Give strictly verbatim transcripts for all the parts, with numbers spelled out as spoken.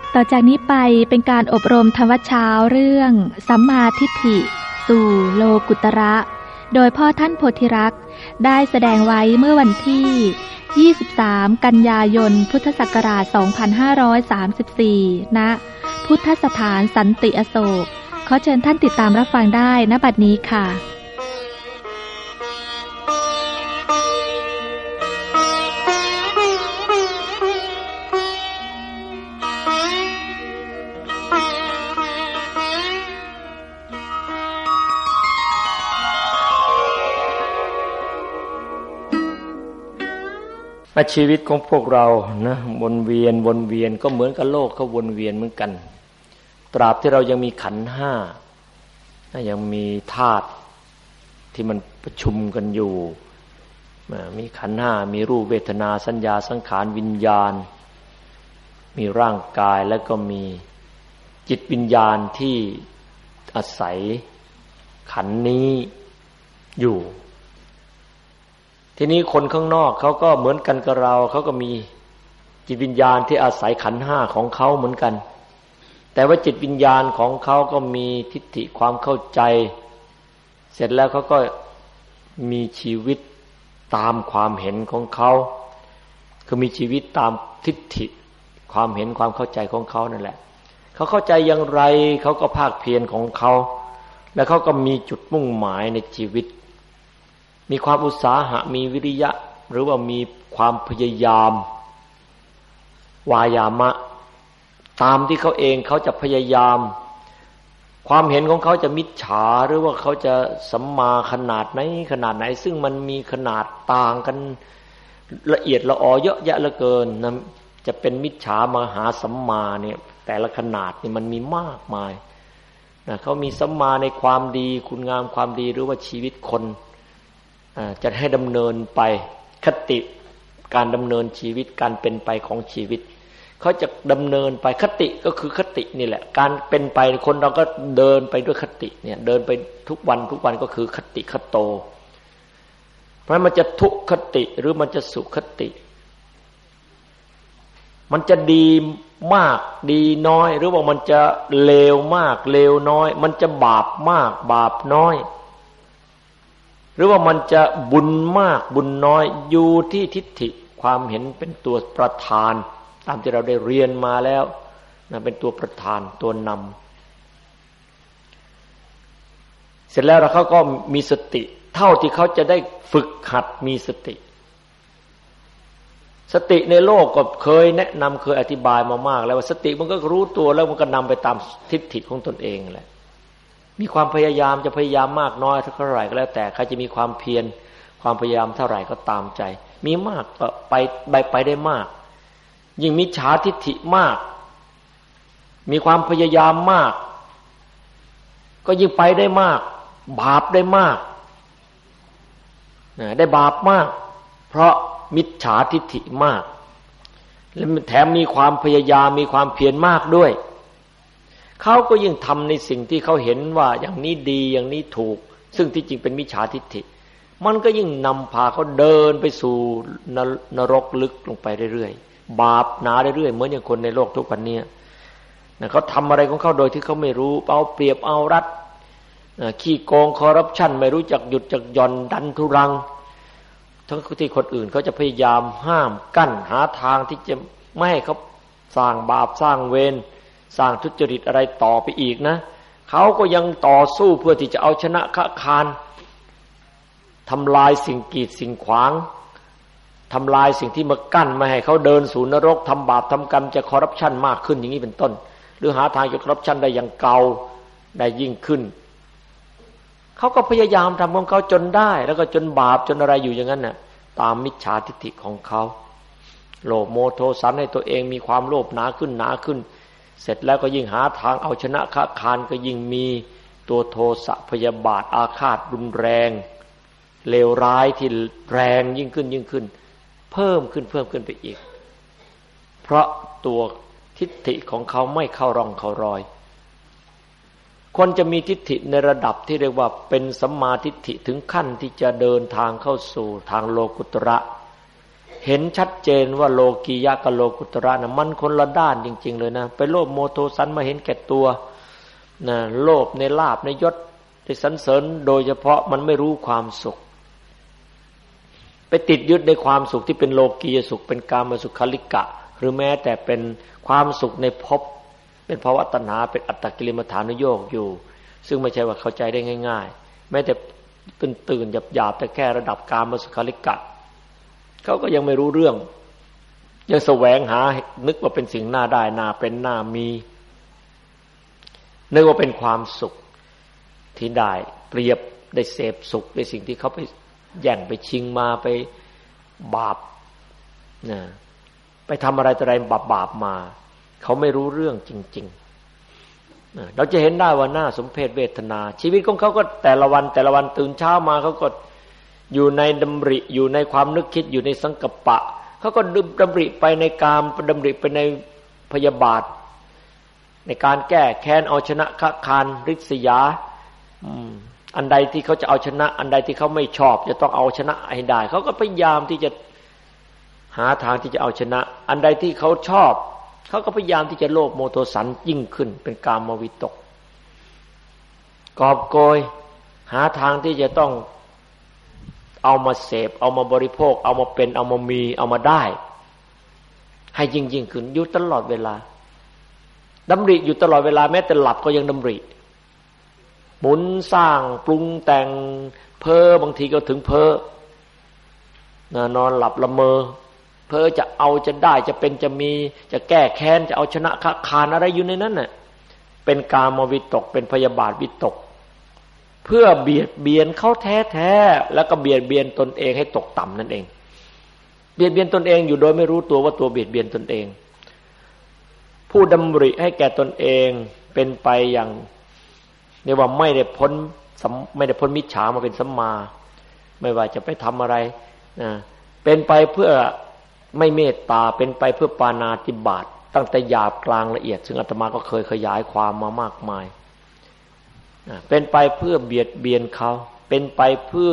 ต่อจากนี้ไปเป็นการอบรมธรรมเช้าเรื่องสัมมาทิฏฐิสู่โลกุตระโดยพ่อท่านโพธิรักษ์ได้แสดงไว้เมื่อวันที่ยี่สิบสามกันยายนพุทธศักราชสองพันห้าร้อยสามสิบสี่ณพุทธสถานสันติอโศกขอเชิญท่านติดตามรับฟังได้ณบัดนี้ค่ะชีวิตของพวกเรานะวนเวียนวนเวียนก็เหมือนกับโลกเขาวนเวียนเหมือนกันตราบที่เรายังมีขันธ์ห้ายังมีธาตุที่มันประชุมกันอยู่มีขันธ์ห้ามีรูปเวทนาสัญญาสังขารวิญญาณมีร่างกายแล้วก็มีจิตวิญญาณที่อาศัยขันธ์นี้อยู่ทีนี้คนข้างนอกเขาก็เหมือนกันกับเราเขาก็มีจิตวิญญาณที่อาศัยขันธ์ห้าของเขาเหมือนกันแต่ว่าจิตวิญญาณของเขาก็มีทิฏฐิความเข้าใจเสร็จแล้วเขาก็มีชีวิตตามความเห็นของเขาคือมีชีวิตตามทิฏฐิความเห็นความเข้าใจของเขานั่นแหละเขาเข้าใจอย่างไรเขาก็ภาคเพียรของเขาแล้วเขาก็มีจุดมุ่งหมายในชีวิตมีความอุตสาหะมีวิริยะหรือว่ามีความพยายามวายามะตามที่เขาเองเขาจะพยายามความเห็นของเขาจะมิจฉาหรือว่าเขาจะสัมมาขนาดไหนขนาดไหนซึ่งมันมีขนาดต่างกันละเอียดละออเยอะแยะเหลือเกินนะจะเป็นมิจฉามหาสัมมาเนี่ยแต่ละขนาดนี่มันมีมากมายนะเขามีสัมมาในความดีคุณงามความดีหรือว่าชีวิตคนจะให้ดำเนินไปคติการดำเนินชีวิตการเป็นไปของชีวิตเขาจะดำเนินไปคติก็คือคตินี่แหละการเป็นไปคนเราก็เดินไปด้วยคติเนี่ยเดินไปทุกวันทุกวันก็คือคติคโตเพราะมันจะทุกขติหรือมันจะสุขติมันจะดีมากดีน้อยหรือว่ามันจะเลวมากเลวน้อยมันจะบาปมากบาปน้อยหรือว่ามันจะบุญมากบุญน้อยอยู่ที่ทิฏฐิความเห็นเป็นตัวประธานตามที่เราได้เรียนมาแล้วนะเป็นตัวประธานตัวนำเสร็จแล้วเราเขาก็มีสติเท่าที่เขาจะได้ฝึกหัดมีสติสติในโลกก็เคยแนะนำเคยอธิบายมามากแล้วว่าสติมันก็รู้ตัวแล้วมันก็นำไปตามทิฏฐิของตนเองแหละมีความพยายามจะพยายามมากน้อยเท่าไหร่ก็แล้วแต่ใครจะมีความเพียรความพยายามเท่าไหร่ก็ตามใจมีมากก็ไปไปไปได้มากยิ่งมิจฉาทิฏฐิมากมีความพยายามมากก็ยิ่งไปได้มากบาปได้มากได้บาปมากเพราะมิจฉาทิฏฐิมากและแถมมีความพยายามมีความเพียรมากด้วยเขาก็ยิ่งทำในสิ่งที่เขาเห็นว่าอย่างนี้ดีอย่างนี้ถูกซึ่งที่จริงเป็นมิจฉาทิฏฐิมันก็ยิ่งนำพาเขาเดินไปสู่นรกลึกลงไปเรื่อยๆบาปหนาเรื่อยๆเหมือนอย่างคนในโลกทุกวันนี้นะเขาทำอะไรของเขาโดยที่เขาไม่รู้เอาเปรียบเอารัดขี้โกงคอร์รัปชันไม่รู้จักหยุดจักหย่อนดันทุรังทั้งที่คนอื่นเขาจะพยายามห้ามกั้นหาทางที่จะไม่ให้เขาสร้างบาปสร้างเวรสร้างทุจริตอะไรต่อไปอีกนะเขาก็ยังต่อสู้เพื่อที่จะเอาชนะค้าคานทำลายสิ่งกีดสิ่งขวางทำลายสิ่งที่มากั้นไม่ให้เขาเดินสู่นรกทำบาปทำกรรมจะคอร์รัปชันมากขึ้นอย่างนี้เป็นต้นหรือหาทางจะคอร์รัปชันได้อย่างเก่าได้ยิ่งขึ้นเขาก็พยายามทำของเขาจนได้แล้วก็จนบาปจนอะไรอยู่อย่างนั้นน่ะตามมิจฉาทิฏฐิของเขาโลภโมโทสันให้ตัวเองมีความโลภหนาขึ้นหนาขึ้นเสร็จแล้วก็ยิ่งหาทางเอาชนะค้าคานก็ยิ่งมีตัวโทสะพยาบาทอาฆาตรุนแรงเลวร้ายที่แรงยิ่งขึ้นยิ่งขึ้นเพิ่มขึ้นเพิ่มขึ้นไปอีกเพราะตัวทิฏฐิของเขาไม่เข้าร่องเข้ารอยคนจะมีทิฏฐิในระดับที่เรียกว่าเป็นสัมมาทิฏฐิถึงขั้นที่จะเดินทางเข้าสู่ทางโลกุตระเห็นชัดเจนว่าโลกียะกับโลกุตระนะมันคนละด้านจริงๆเลยนะไปโลภโมโทสันมาเห็นแก่ตัวนะโลภในลาภในยศในสรรเสริญโดยเฉพาะมันไม่รู้ความสุขไปติดยึดในความสุขที่เป็นโลกียสุขเป็นกามสุขลิกะหรือแม้แต่เป็นความสุขในภพเป็นภวตัณหาเป็นอัตตกิลมัฏฐานุโยคอยู่ซึ่งไม่ใช่ว่าเข้าใจได้ง่ายๆแม้แต่ตื่นๆหยาบๆแต่แค่ระดับกามสุขลิกะเขาก็ยังไม่รู้เรื่องยังแสวงหานึกว่าเป็นสิ่งน่าได้น่าเป็นน่ามีนึกว่าเป็นความสุขที่ได้เปรียบได้เสพสุขในสิ่งที่เขาไปแย่งไปชิงมาไปบาปนะไปทำอะไรต่ออะไรบาปบาปมาเขาไม่รู้เรื่องจริงๆนะเราจะเห็นได้ว่าหน้าสมเพชเวทนาชีวิตของเขาก็แต่ละวันแต่ละวันตื่นเช้ามาเขาก็อยู่ในดำริอยู่ในความนึกคิดอยู่ในสังกัปปะเขาก็ดำริไปในกามดำริไปในพยาบาทในการแก้แค้นเอาชนะฆคารริษยาอันใดที่เขาจะเอาชนะอันใดที่เขาไม่ชอบจะต้องเอาชนะให้ได้เขาก็พยายามที่จะหาทางที่จะเอาชนะอันใดที่เขาชอบเขาก็พยายามที่จะโลภโมโทสันยิ่งขึ้นเป็นกามวิตกกอบโกยหาทางที่จะต้องเอามาเสพเอามาบริโภคเอามาเป็นเอามามีเอามาได้ให้ยิ่งยิ่งขึ้นอยู่ตลอดเวลาดำริอยู่ตลอดเวลาแม้แต่หลับก็ยังดำริหมุนสร้างปรุงแต่งเพ้อบางทีก็ถึงเพ้อนอนหลับละเมอเพ้อจะเอาจะได้จะเป็นจะมีจะแก้แค้นจะเอาชนะฆคารอะไรอยู่ในนั้นน่ะเป็นกามวิตกเป็นพยาบาทวิตกเพื่อเบียดเบียนเขาแท้ๆแล้วก็เบียดเบียนตนเองให้ตกต่ำนั่นเองเบียดเบียนตนเองอยู่โดยไม่รู้ตัวว่าตัวเบียดเบียนตนเองผู้ดำริให้แก่ตนเองเป็นไปอย่างเรียกว่าไม่ได้พ้นไม่ได้พ้นมิจฉามาเป็นสัมมาไม่ว่าจะไปทำอะไรนะเป็นไปเพื่อไม่เมตตาเป็นไปเพื่อปาณาติบาตตั้งแต่หยาบกลางละเอียดซึ่งอาตมาก็เคยขยายความมามากมายเป็นไปเพื่อเบียดเบียนเขาเป็นไปเพื่อ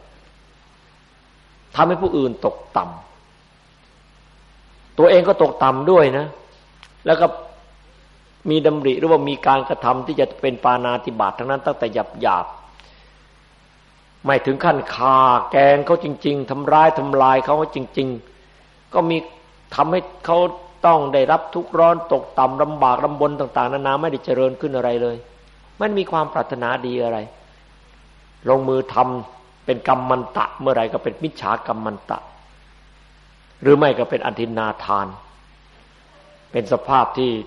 ทำให้ผู้อื่นตกต่ำตัวเองก็ตกต่ำด้วยนะแล้วก็มีดำริหรือว่ามีการกระทำที่จะเป็นปาณาติบาตทั้งนั้นตั้งแต่หยาบหยาบไม่ถึงขั้นฆ่าแกล้งเขาจริงๆทำร้ายทำลายเขาจริงๆก็มีทำให้เขาต้องได้รับทุกข์ร้อนตกต่ำลำบากลำบนต่างๆนานาไม่ได้เจริญขึ้นอะไรเลยมันมีความปรารถนาดีอะไรลงมือทำเป็นกรรมมันตะเมื่อไหร่ก็เป็นมิจฉากรรมมันตะหรือไม่ก็เป็นอธินาทานเป็นสภาพที่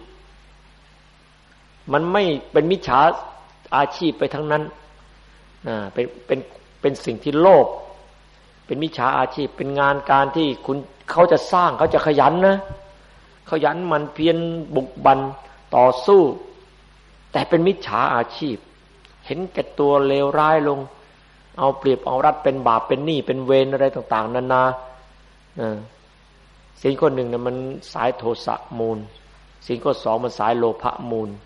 มันไม่เป็นมิจฉาอาชีพไปทั้งนั้นนะเป็นเป็นเป็นสิ่งที่โลภเป็นมิจฉาอาชีพเป็นงานการที่คุณเขาจะสร้างเขาจะขยันนะขยันมันเพียรบุกบันต่อสู้แต่เป็นมิจฉาอาชีพเห็นแก่ตัวเลวร้ายลงเอาเปรียบเอารัดเป็นบาปเป็นหนี้เป็นเวรอะไรต่างๆนานาสิ่งข้อหนึ่งเนี่ยมันสายโทสะมูลสิ่งข้อสองมันสายโลภะมูล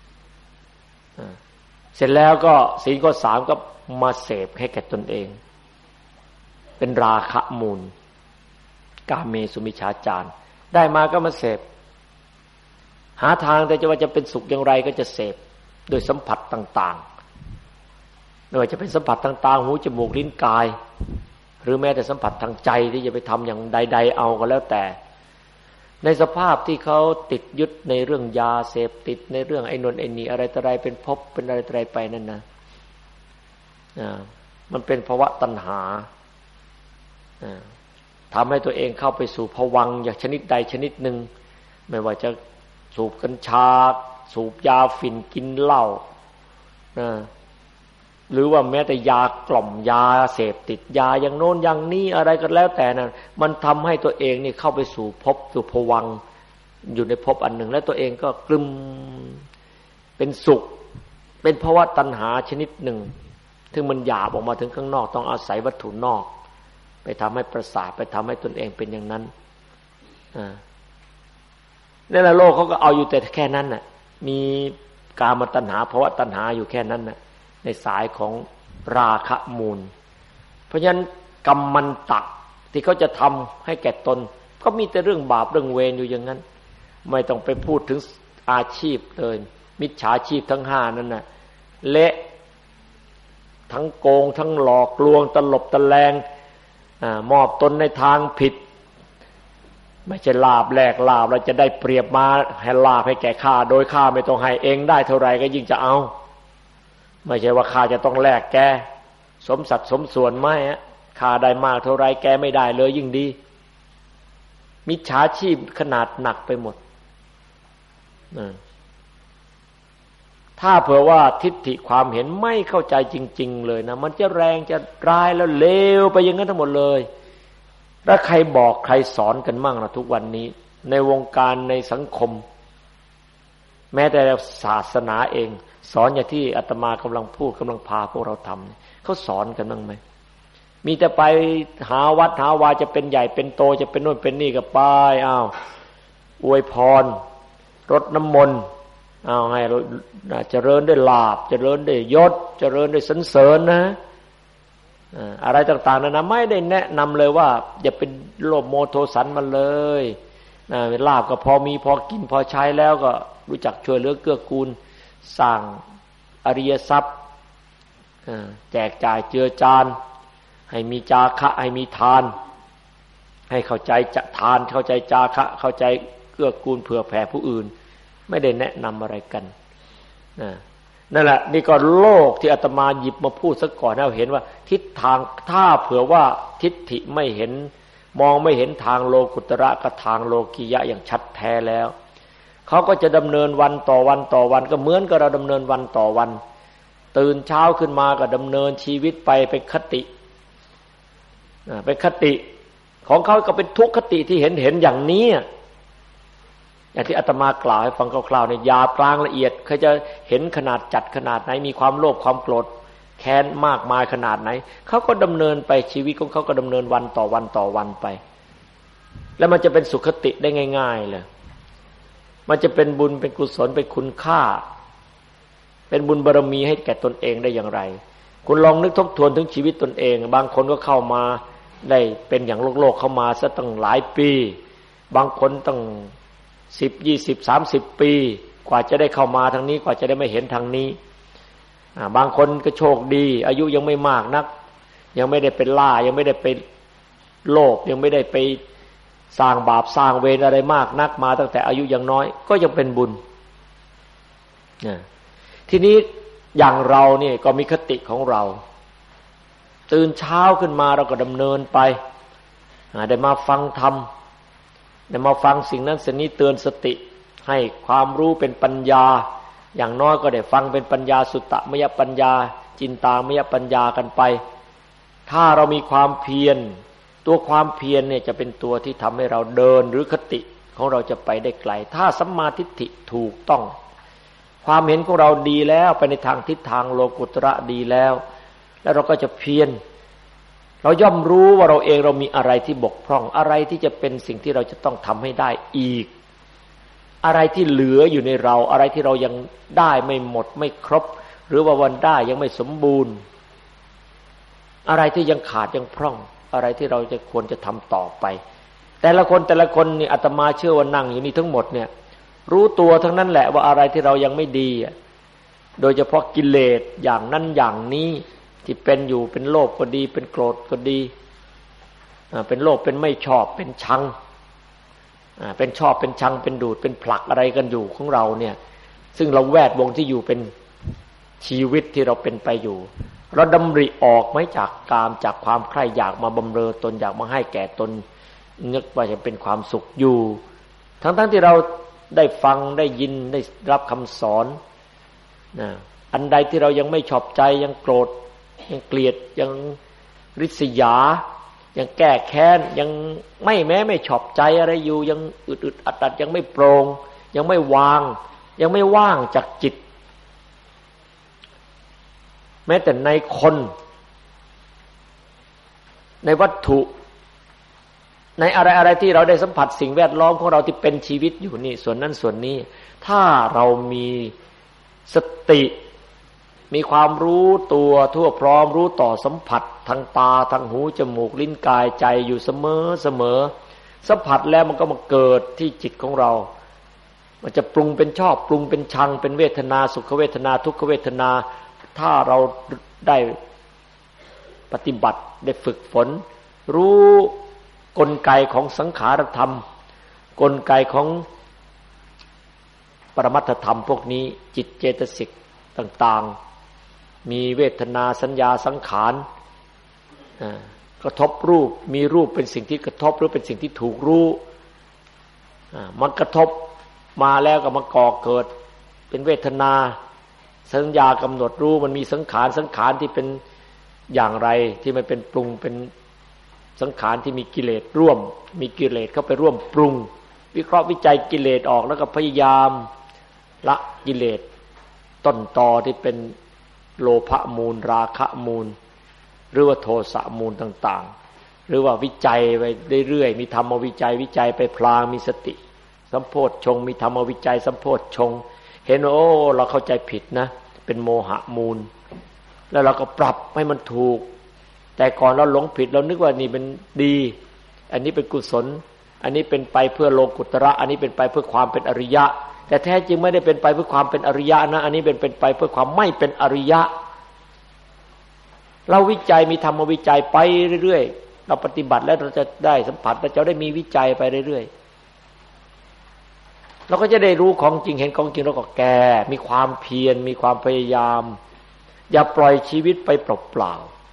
เสร็จแล้วก็สิ่งข้อสามก็มาเสพให้แก่ตนเองเป็นราคะมูลกาเมสุมิจฉาจารได้มาก็มาเสพหาทางแต่จะว่าจะเป็นสุขอย่างไรก็จะเสพโดยสัมผัสต่างๆไม่ว่าจะเป็นสัมผัสทางตาหูจมูกลิ้นกายหรือแม้แต่สัมผัสทางใจที่จะไปทำอย่างใดๆเอาก็แล้วแต่ในสภาพที่เขาติดยึดในเรื่องยาเสพติดในเรื่องไอ้นนไอ้นี่อะไรต่ออะไรเป็นภพเป็นอะไรต่ออะไรไปนั่นนะอ่ามันเป็นภวะตัณหาอ่าทำให้ตัวเองเข้าไปสู่ภวังค์อย่างชนิดใดชนิดหนึ่งไม่ว่าจะสูบกัญชาสูบยาฝิ่นกินเหล้านะหรือว่าแม้แต่ยากล่อมยาเสพติดยาอย่างโน้นอย่างนี้อะไรก็แล้วแต่นั้นมันทำให้ตัวเองนี่เข้าไปสู่ภพสู่ภวังค์อยู่ในภพอันหนึ่งแล้วตัวเองก็กลึมเป็นสุขเป็นภวะตัณหาชนิดหนึ่งถึงมันหยาบออกมาถึงข้างนอกต้องอาศัยวัตถุนอกไปทำให้ประสาทไปทำให้ตนเองเป็นอย่างนั้นอ่าในโลกเขาก็เอาอยู่แต่แค่นั้นน่ะมีกามตัณหาภวะตัณหาอยู่แค่นั้นน่ะในสายของราคะมูลเพราะฉะนั้นกรรมมันตะที่เขาจะทำให้แก่ตนก็มีแต่เรื่องบาปเรื่องเวรอยู่อย่างนั้นไม่ต้องไปพูดถึงอาชีพเลยมิจฉาชีพทั้งห้านั่นน่ะเละทั้งโกงทั้งหลอกลวงตลบตะแลงอ่ามอบตนในทางผิดไม่ใช่ลาบแลกลาบเราจะได้เปรียบมาให้ลาบให้แก่ข้าโดยข้าไม่ต้องให้เองได้เท่าไหร่ก็ยิ่งจะเอาไม่ใช่ว่าข้าจะต้องแลกแกสมสัดสมส่วนไหมฮะข้าได้มากเท่าไรแกไม่ได้เลยยิ่งดีมิจฉาชีพขนาดหนักไปหมดถ้าเผื่อว่าทิฏฐิความเห็นไม่เข้าใจจริงๆเลยนะมันจะแรงจะร้ายแล้วเลวไปอย่างนั้นทั้งหมดเลยแล้วใครบอกใครสอนกันมั่งล่ะทุกวันนี้ในวงการในสังคมแม้แต่ศาสนาเองสอนอย่างที่อาตมากำลังพูดกำลังพาพวกเราทำเขาสอนกันบ้างไหมมีแต่ไปหาวัดหาวาจะเป็นใหญ่เป็นโตจะเป็นโน่นเป็นนี่ก็ไปอ้าวอวยพรรดน้ำมนต์อ้าวให้เจริญด้วยลาภเจริญด้วยยศเจริญด้วยสรรเสริญนะอะไรต่างๆนั้นนะไม่ได้แนะนำเลยว่าอย่าเป็นโลภโมโทสันมันเลยลาภก็พอมีพอกินพอใช้แล้วก็รู้จักช่วยเหลือเกื้อกูลสร้างอริยทรัพย์แจกจ่ายเจือจานให้มีจาคะให้มีทานให้เข้าใจจะทานเข้าใจจาคะเข้าใจเกื้อกูลเผื่อแผ่ผู้อื่นไม่ได้แนะนำอะไรกันนั่นแหละนี่ก็โลกที่อาตมาหยิบมาพูดซะก่อนให้เราเห็นว่าทิศทางถ้าเผื่อว่าทิฏฐิไม่เห็นมองไม่เห็นทางโลกุตระกับทางโลกียะอย่างชัดแท้แล้วเขาก็จะดำเนินวันต่อวันต่อวันก็เหมือนกับเราดำเนินวันต่อวันตื่นเช้าขึ้นมาก็ดำเนินชีวิตไปเป็นคติเป็นคติของเขาก็เป็นทุกขคติที่เห็นเห็นอย่างนี้อย่างที่อาตมากล่าวให้ฟังคร่าวๆในยาปรางละเอียดเขาจะเห็นขนาดจัดขนาดไหนมีความโลภความโกรธแค้นมากมายขนาดไหนเขาก็ดำเนินไปชีวิตของเขาก็ดำเนินวันต่อวันต่อวันไปแล้วมันจะเป็นสุขคติได้ง่ายๆเลยมันจะเป็นบุญเป็นกุศลเป็นคุณค่าเป็นบุญบารมีให้แก่ตนเองได้อย่างไรคุณลองนึกทบทวนถึงชีวิตตนเองบางคนก็เข้ามาได้เป็นอย่างโลกโลกเข้ามาซะตั้งหลายปีบางคนตั้งสิบยี่สิบสามสิบปีกว่าจะได้เข้ามาทางนี้กว่าจะได้ไม่เห็นทางนี้บางคนก็โชคดีอายุยังไม่มากนักยังไม่ได้เป็นล่ายังไม่ได้ไปโลภยังไม่ได้ไปสร้างบาปสร้างเวรอะไรมากนักมาตั้งแต่อายุยังน้อยก็ยังเป็นบุญทีนี้อย่างเราเนี่ยก็มีคติของเราตื่นเช้าขึ้นมาเราก็ดำเนินไปได้มาฟังธรรมได้มาฟังสิ่งนั้นสิ่งนี้เตือนสติให้ความรู้เป็นปัญญาอย่างน้อยก็ได้ฟังเป็นปัญญาสุตตมยปัญญาจินตามยปัญญากันไปถ้าเรามีความเพียรตัวความเพียรเนี่ยจะเป็นตัวที่ทำให้เราเดินหรือคติของเราจะไปได้ไกลถ้าสัมมาทิฏฐิถูกต้องความเห็นของเราดีแล้วไปในทางทิศทางโลกุตระดีแล้วแล้วเราก็จะเพียรเราย่อมรู้ว่าเราเองเรามีอะไรที่บกพร่องอะไรที่จะเป็นสิ่งที่เราจะต้องทำให้ได้อีกอะไรที่เหลืออยู่ในเราอะไรที่เรายังได้ไม่หมดไม่ครบหรือว่าวันได้ยังไม่สมบูรณ์อะไรที่ยังขาดยังพร่องอะไรที่เราจะควรจะทำต่อไปแต่ละคนแต่ละคนนี่อาตมาเชื่อว่านั่งอยู่นี่ทั้งหมดเนี่ยรู้ตัวทั้งนั้นแหละว่าอะไรที่เรายังไม่ดีโดยเฉพาะกิเลสอย่างนั้นอย่างนี้ที่เป็นอยู่เป็นโลภก็ดีเป็นโกรธก็ดีเป็นโลภเป็นไม่ชอบเป็นชังเป็นชอบเป็นชังเป็นดูดเป็นผลักอะไรกันอยู่ของเราเนี่ยซึ่งเราแวดวงที่อยู่เป็นชีวิตที่เราเป็นไปอยู่เราดำริออกไหมจากกามจากความใคร่อยากมาบำเรอตนอยากมาให้แก่ตนนึกว่าจะเป็นความสุขอยู่ทั้งๆที่เราได้ฟังได้ยินได้รับคำสอนนะอันใดที่เรายังไม่ชอบใจยังโกรธยังเกลียดยังริษยายังแก้แค้นยังไม่แม้ไม่ชอบใจอะไรอยู่ยังอึดๆอัดๆยังไม่โปร่งยังไม่วางยังไม่ว่างจากจิตแม้แต่ในคนในวัตถุในอะไรๆที่เราได้สัมผัสสิ่งแวดล้อมของเราที่เป็นชีวิตอยู่นี่ส่วนนั้นส่วนนี้ถ้าเรามีสติมีความรู้ตัวทั่วพร้อมรู้ต่อสัมผัสทางตาทางหูจมูกลิ้นกายใจอยู่เสมอเสมอสัมผัสแล้วมันก็มาเกิดที่จิตของเรามันจะปรุงเป็นชอบปรุงเป็นชังเป็นเวทนาสุขเวทนาทุกขเวทนาถ้าเราได้ปฏิบัติได้ฝึกฝนรู้กลไกของสังขารธรรมกลไกของปรมัตถธรรมพวกนี้จิตเจตสิกต่างๆมีเวทนาสัญญาสังขารกระทบรูปมีรูปเป็นสิ่งที่กระทบหรือเป็นสิ่งที่ถูกรู้มันกระทบมาแล้วก็มาก่อเกิดเป็นเวทนาสัญญากำหนดรู้มันมีสังขารสังขารที่เป็นอย่างไรที่มันเป็นปรุงเป็นสังขารที่มีกิเลสร่วมมีกิเลสเข้าไปร่วมปรุงวิเคราะห์วิจัยกิเลสออกแล้วก็พยายามละกิเลสต้นตอที่เป็นโลภะมูลราคะมูลหรือว่าโทสะมูลต่างๆหรือว่าวิจัยไปเรื่อยๆมีธรรมวิจัยวิจัยไปพลางมีสติสัมโพชฌงค์มีธรรมวิจัยสัมโพชฌงค์เห็นโอ้เราเข้าใจผิดนะเป็นโมหะมูลแล้วเราก็ปรับให้มันถูกแต่ก่อนเราหลงผิดเรานึกว่านี่เป็นดีอันนี้เป็นกุศลอันนี้เป็นไปเพื่อโลกุตระอันนี้เป็นไปเพื่อความเป็นอริยะแต่แท้จริงไม่ได้เป็นไปเพื่อความเป็นอริยะนะอันนี้เป็นเป็นไปเพื่อความไม่เป็นอริยะเราวิจัยมีธรรมวิจัยไปเรื่อยๆเราปฏิบัติแล้วเราจะได้สัมผัสเราจะได้มีวิจัยไปเรื่อยๆเราก็จะได้รู้ของจริงเห็นของจริงแล้วก็แก่มีความเพียรมีความพยายามอย่าปล่อยชีวิตไปเปล่า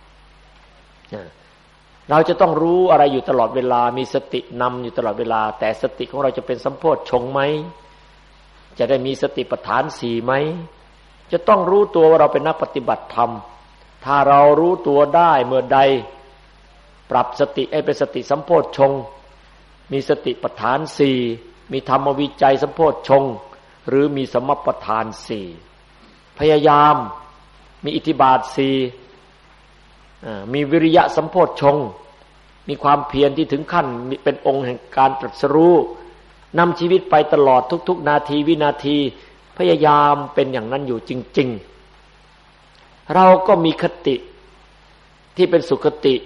ๆเราจะต้องรู้อะไรอยู่ตลอดเวลามีสตินำอยู่ตลอดเวลาแต่สติของเราจะเป็นสัมโพชฌงค์ไหมจะได้มีสติปัฏฐานสี่ไหมจะต้องรู้ตัวว่าเราเป็นนักปฏิบัติธรรมถ้าเรารู้ตัวได้เมื่อใดปรับสติให้เป็นสติสัมโพชฌงค์มีสติปัฏฐานสี่มีธรรมวิจัยสัมโพชฌงค์หรือมีสมปัฏฐานสี่พยายามมีอิทธิบาทสี่มีวิริยะสัมโพชฌงค์มีความเพียรที่ถึงขั้นเป็นองค์แห่งการตรัสรู้นำชีวิตไปตลอดทุกๆนาทีวินาทีพยายามเป็นอย่างนั้นอยู่จริงๆเราก็มีคติที่เป็นสุขติ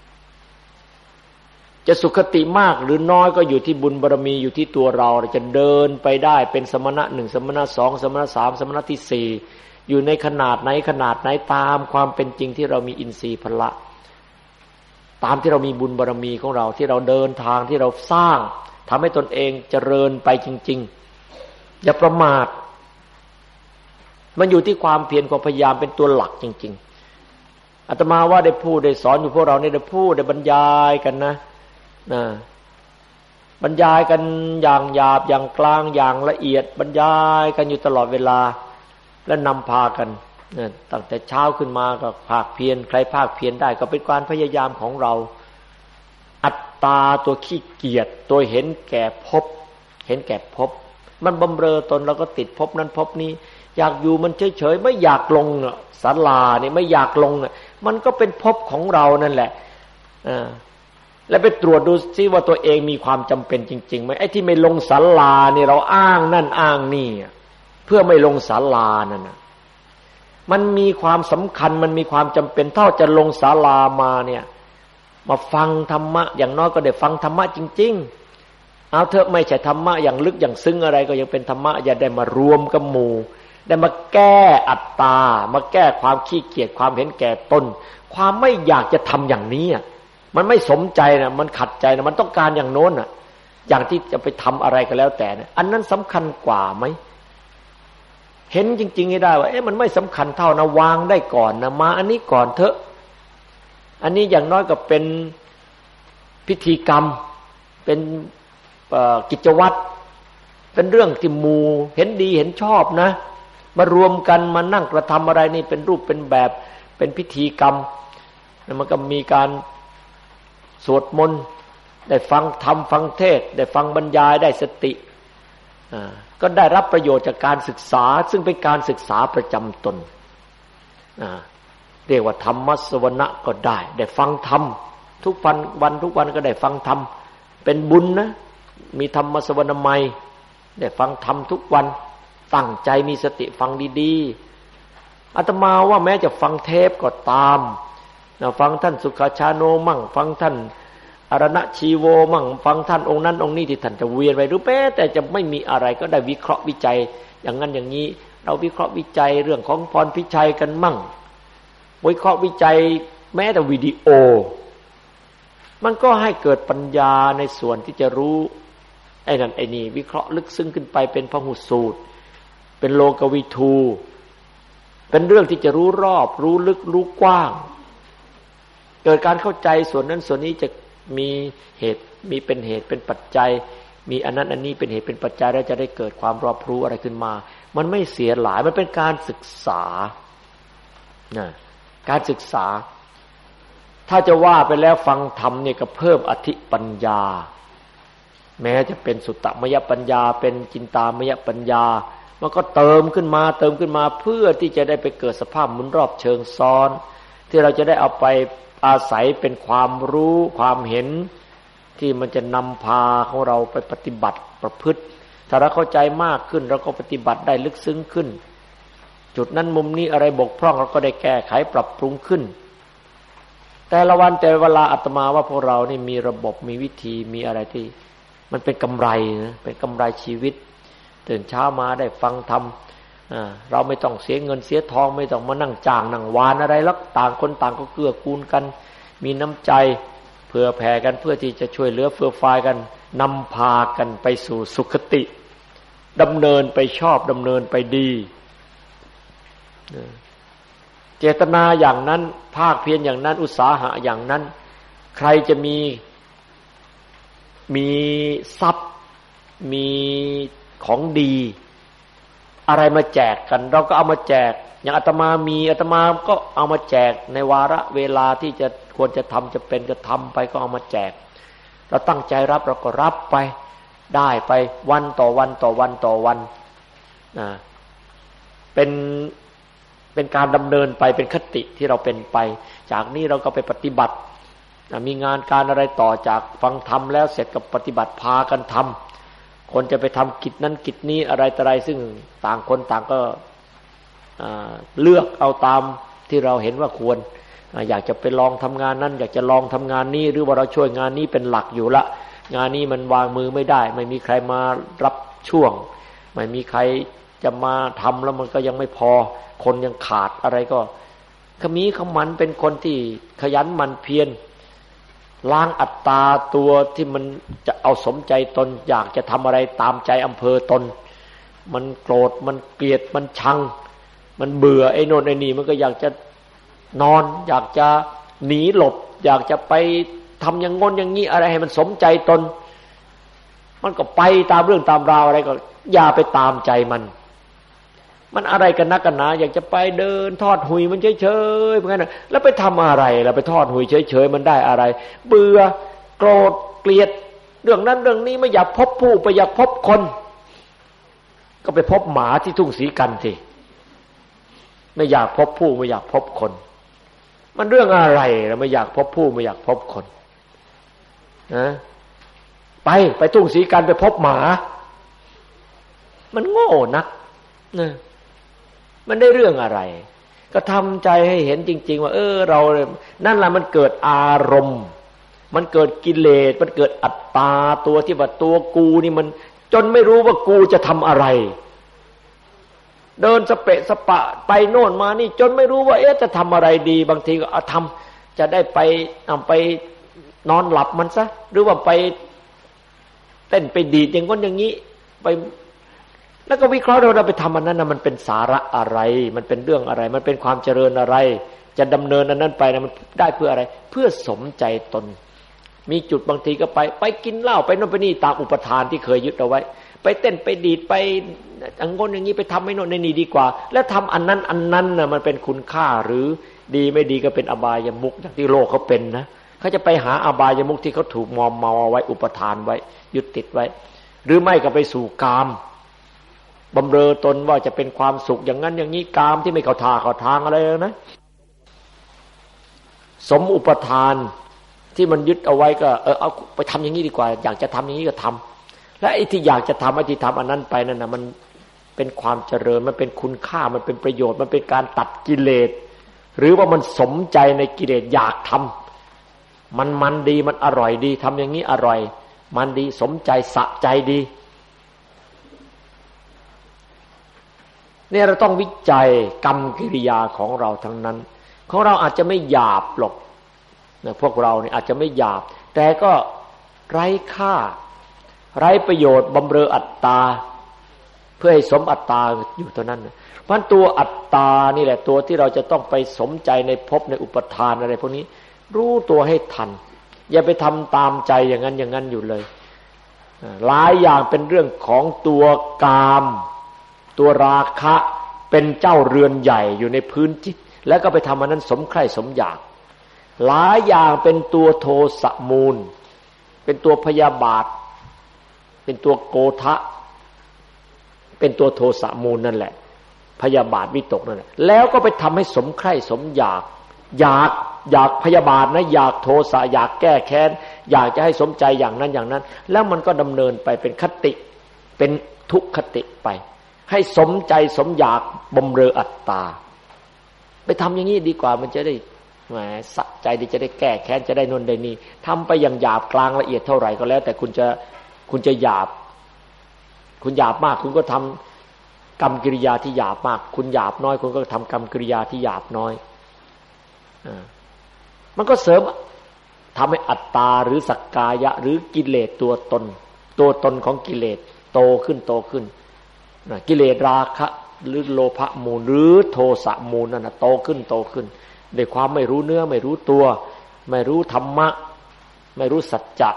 จะสุขติมากหรือน้อยก็อยู่ที่บุญบารมีอยู่ที่ตัวเราจะเดินไปได้เป็นสมณะหนึ่งสมณะสองสมณะสามสมณะที่สี่อยู่ในขนาดไหนขนาดไหนตามความเป็นจริงที่เรามีอินทรีย์พละตามที่เรามีบุญบารมีของเราที่เราเดินทางที่เราสร้างทำให้ตนเองเจริญไปจริงๆอย่าประมาทมันอยู่ที่ความเพียรความพยายามเป็นตัวหลักจริงๆอาตมาว่าได้พูดได้สอนอยู่พวกเรานี่ได้พูดได้บรรยายกันนะนะบรรยายกันอย่างหยาบอย่างกลางอย่างละเอียดบรรยายกันอยู่ตลอดเวลาและนำพากันนะตั้งแต่เช้าขึ้นมาก็ภาคเพียรใครภาคเพียรได้ก็เป็นการพยายามของเราอัตตาตัวขี้เกียจตัวเห็นแก่ภพเห็นแก่ภพมันบำเรอตนแล้วก็ติดภพนั้นภพนี้อยากอยู่มันเฉยๆไม่อยากลงศาลานี่ไม่อยากลงมันก็เป็นภพของเรานั่นแหละอ่าแล้วไปตรวจดูซิว่าตัวเองมีความจำเป็นจริงๆไหมไอ้ที่ไม่ลงศาลานี่เราอ้างนั่นอ้างนี่เพื่อไม่ลงศาลานั่นน่ะมันมีความสำคัญมันมีความจำเป็นเท่าจะลงศาลามาเนี่ยมาฟังธรรมะอย่างน้อยก็ได้ฟังธรรมะจริงๆเอาเถอะไม่ใช่ธรรมะอย่างลึกอย่างซึ้งอะไรก็ยังเป็นธรรมะอย่าได้มารวมกับหมู่ได้มาแก้อัตตามาแก้ความขี้เกียจความเห็นแก่ตนความไม่อยากจะทำอย่างนี้มันไม่สมใจนะมันขัดใจนะมันต้องการอย่างโน้นน่ะอย่างที่จะไปทำอะไรก็แล้วแต่นะอันนั้นสำคัญกว่าไหมเห็นจริงๆให้ได้ว่าเอ๊ะมันไม่สำคัญเท่านะวางได้ก่อนนะมาอันนี้ก่อนเถอะอันนี้อย่างน้อยก็เป็นพิธีกรรมเป็นกิจวัตรเป็นเรื่องที่หมู่เห็นดีเห็นชอบนะมารวมกันมานั่งกระทำอะไรนี่เป็นรูปเป็นแบบเป็นพิธีกรรมแล้วมันก็มีการสวดมนต์ได้ฟังธรรมฟังเทศได้ฟังบรรยายได้สติอ่าก็ได้รับประโยชน์จากการศึกษาซึ่งเป็นการศึกษาประจำตนอ่าเรียกว่าธรรมสวนะก็ได้ได้ฟังธรรมทุกวันวันทุกวันก็ได้ฟังธรรมเป็นบุญนะมีธรรมสวนามัยได้ฟังธรรมทุกวันตั้งใจมีสติฟังดีๆอาตมาว่าแม้จะฟังเทปก็ตามนะฟังท่านสุขชาโนมั่งฟังท่านอรณชีโวมั่งฟังท่านองค์นั้นองค์นี้ที่ท่านจะเวียนไปหรือแม้แต่จะไม่มีอะไรก็ได้วิเคราะห์วิจัยอย่างนั้นอย่างนี้เราวิเคราะห์วิจัยเรื่องของพรพิชัยกันมั่งวิเคราะห์วิจัยแม้แต่วิดีโอมันก็ให้เกิดปัญญาในส่วนที่จะรู้ไอ้นั่นไอ้นี่วิเคราะห์ลึกซึ้งขึ้นไปเป็นพหุสูตรเป็นโลกวิทูเป็นเรื่องที่จะรู้รอบรู้ลึกรู้กว้างเกิดการเข้าใจส่วนนั้นส่วนนี้จะมีเหตุมีเป็นเหตุเป็นปัจจัยมีอันนั้นอันนี้เป็นเหตุเป็นปัจจัยแล้วจะได้เกิดความรอบรู้อะไรขึ้นมามันไม่เสียหลายมันเป็นการศึกษานะการศึกษาถ้าจะว่าไปแล้วฟังธรรมเนี่ยก็เพิ่มอธิปัญญาแม้จะเป็นสุตตมยปัญญาเป็นจินตามยปัญญามันก็เติมขึ้นมาเติมขึ้นมาเพื่อที่จะได้ไปเกิดสภาพหมุนรอบเชิงซ้อนที่เราจะได้เอาไปอาศัยเป็นความรู้ความเห็นที่มันจะนำพาของเราไปปฏิบัติประพฤติถ้าเราเข้าใจมากขึ้นเราก็ปฏิบัติได้ลึกซึ้งขึ้นจุดนั้นมุมนี้อะไรบกพร่องเราก็ได้แก้ไขปรับปรุงขึ้นแต่ละวันแต่เวลาอาตมาว่าพวกเรานี่มีระบบมีวิธีมีอะไรที่มันเป็นกำไรนะเป็นกำไรชีวิตตื่นเช้ามาได้ฟังธรรมเราไม่ต้องเสียเงินเสียทองไม่ต้องมานั่งจ้างนั่งวานอะไรแล้วต่างคนต่างก็เกื้อกูลกันมีน้ำใจเผื่อแผ่กันเพื่อที่จะช่วยเหลือเฟื่อฟายกันนำพากันไปสู่สุคติดำเนินไปชอบดำเนินไปดีเจตนาอย่างนั้นภาคเพียรอย่างนั้นอุตสาหะอย่างนั้นใครจะมีมีทรัพย์มีของดีอะไรมาแจกกันเราก็เอามาแจกอย่างอาตมามีอาตมาก็เอามาแจกในวาระเวลาที่จะควรจะทำจะเป็นก็ทำไปก็เอามาแจกเราตั้งใจรับเราก็รับไปได้ไปวันต่อวันต่อวันต่อวันนะเป็นเป็นการดำเนินไปเป็นคติที่เราเป็นไปจากนี้เราก็ไปปฏิบัติมีงานการอะไรต่อจากฟังธรรมแล้วเสร็จก็ปฏิบัติพากันทำคนจะไปทำกิจนั้นกิจนี้อะไรต่ออะไรซึ่งต่างคนต่างก็เลือกเอาตามที่เราเห็นว่าควรอยากจะไปลองทำงานนั้นอยากจะลองทำงานนี้หรือว่าเราช่วยงานนี้เป็นหลักอยู่ละงานนี้มันวางมือไม่ได้ไม่มีใครมารับช่วงไม่มีใครจะมาทำแล้วมันก็ยังไม่พอคนยังขาดอะไรก็ขมีขมันเป็นคนที่ขยันหมั่นเพียรล้างอัตตาตัวที่มันจะเอาสมใจตนอยากจะทำอะไรตามใจอำเภอตนมันโกรธมันเกลียดมันชังมันเบื่อไอ้โน่นไอ้นี่มันก็อยากจะนอนอยากจะหนีหลบอยากจะไปทำอย่างงนอย่างนี้อะไรให้มันสมใจตนมันก็ไปตามเรื่องตามราวอะไรก็อย่าไปตามใจมันมันอะไรกันนักกันหนาอยากจะไปเดินทอดหุยมันเฉยๆเหมือนกันแล้วไปทำอะไรล่ะไปทอดหุยเฉยๆมันได้อะไรเบื่อโกรธเกลียดเรื่องนั้นเรื่องนี้ไม่อยากพบผู้ไปอยากพบคนก็ไปพบหมาที่ทุ่งศรีกันสิไม่อยากพบผู้ไม่อยากพบคนมันเรื่องอะไรล่ะไม่อยากพบผู้ไม่อยากพบคนนะไปไปทุ่งศรีกันไปพบหมามันโง่นักนะมันได้เรื่องอะไรก็ทำใจให้เห็นจริงๆว่าเออเรานั่นแหละมันเกิดอารมณ์มันเกิดกิเลสมันเกิดอัตตาตัวที่ว่าตัวกูนี่มันจนไม่รู้ว่ากูจะทำอะไรเดินสเปะสปะไปโน่นมานี่จนไม่รู้ว่าเอ๊ะจะทำอะไรดีบางทีก็เอาทำจะได้ไปเอาไปนอนหลับมันซะหรือว่าไปเต้นไปดีดอย่างงั้นอย่างนี้ไปแล้วก็วิเคราะห์เราไปทำอันนั้นนะมันเป็นสาระอะไรมันเป็นเรื่องอะไรมันเป็นความเจริญอะไรจะดำเนินอันนั้นไปนะมันได้เพื่ออะไรเพื่อสมใจตนมีจุดบางทีก็ไปไปกินเหล้าไปโน่นไปนี่ตามอุปทานที่เคยยึดเอาไว้ไปเต้นไปดีดไปอังกนอย่างนี้ไปทำให้โน่นในนี่ดีกว่าแล้วทำอันนั้นอันนั้นน่ะมันเป็นคุณค่าหรือดีไม่ดีก็เป็นอบายมุขอย่างที่โลกเขาเป็นนะเขาจะไปหาอบายมุขที่เขาถูกมอมเมาเอาไว้อุปทานไว้ยึดติดไว้หรือไม่ก็ไปสู่กามบำเรอตนว่าจะเป็นความสุขอย่างนั้นอย่างนี้กามที่ไม่เข้าท่าเข้าทางอะไรนะสมอุปทานที่มันยึดเอาไว้ก็เออเอาไปทำอย่างนี้ดีกว่าอยากจะทำอย่างนี้ก็ทำและไอ้ที่อยากจะทำไอ้ที่ทำอันนั้นไปนั่นนะมันเป็นความเจริญมันเป็นคุณค่ามันเป็นประโยชน์มันเป็นการตัดกิเลสหรือว่ามันสมใจในกิเลสอยากทำมันมันดีมันอร่อยดีทำอย่างนี้อร่อยมันดีสมใจสะใจดีเนี่ยเราต้องวิจัยกรรมกิริยาของเราทั้งนั้นของเราอาจจะไม่หยาบหรอกนะพวกเราเนี่ยอาจจะไม่หยาบแต่ก็ไร้ค่าไร้ประโยชน์บำเรออัตตาเพื่อให้สมอัตตาอยู่เท่านั้นเพราะตัวอัตตานี่แหละตัวที่เราจะต้องไปสมใจในภพในอุปทานอะไรพวกนี้รู้ตัวให้ทันอย่าไปทำตามใจอย่างนั้นอย่างนั้นอยู่เลยหลายอย่างเป็นเรื่องของตัวกามตัวราคะเป็นเจ้าเรือนใหญ่อยู่ในพื้นจิตแล้วก็ไปทำอันนั้นสมใคร่สมอยากหลายอย่างเป็นตัวโทสะมูลเป็นตัวพยาบาทเป็นตัวโกทะเป็นตัวโทสะมูลนั่นแหละพยาบาทวิตกนั่นแหละแล้วก็ไปทำให้สมใคร่สมอยากอยากอยากพยาบาทนะอยากโทสะอยากแก้แค้นอยากจะให้สมใจอย่างนั้นอย่างนั้นแล้วมันก็ดำเนินไปเป็นคติเป็นทุกขติไปให้สมใจสมอยากบำเรออัตตาไปทำอย่างนี้ดีกว่ามันจะได้แหมสะใจดีจะได้แก้แค้นจะได้นนได้นี่ทำไปอย่างหยาบกลางละเอียดเท่าไหร่ก็แล้วแต่คุณจะคุณจะหยาบคุณหยาบมากคุณก็ทำกรรมกิริยาที่หยาบมากคุณหยาบน้อยคุณก็ทำกรรมกิริยาที่หยาบน้อยอ่ามันก็เสริมทำให้อัตตาหรือสักกายะหรือกิเลสตัวตนตัวตนของกิเลสโตขึ้นโตขึ้นนะกิเลสราคะหรือโลภะมูลหรือโทสะมูลนั่นน่ะโตขึ้นโตขึ้นด้วยความไม่รู้เนื้อไม่รู้ตัวไม่รู้ธรรมะไม่รู้สัจจะ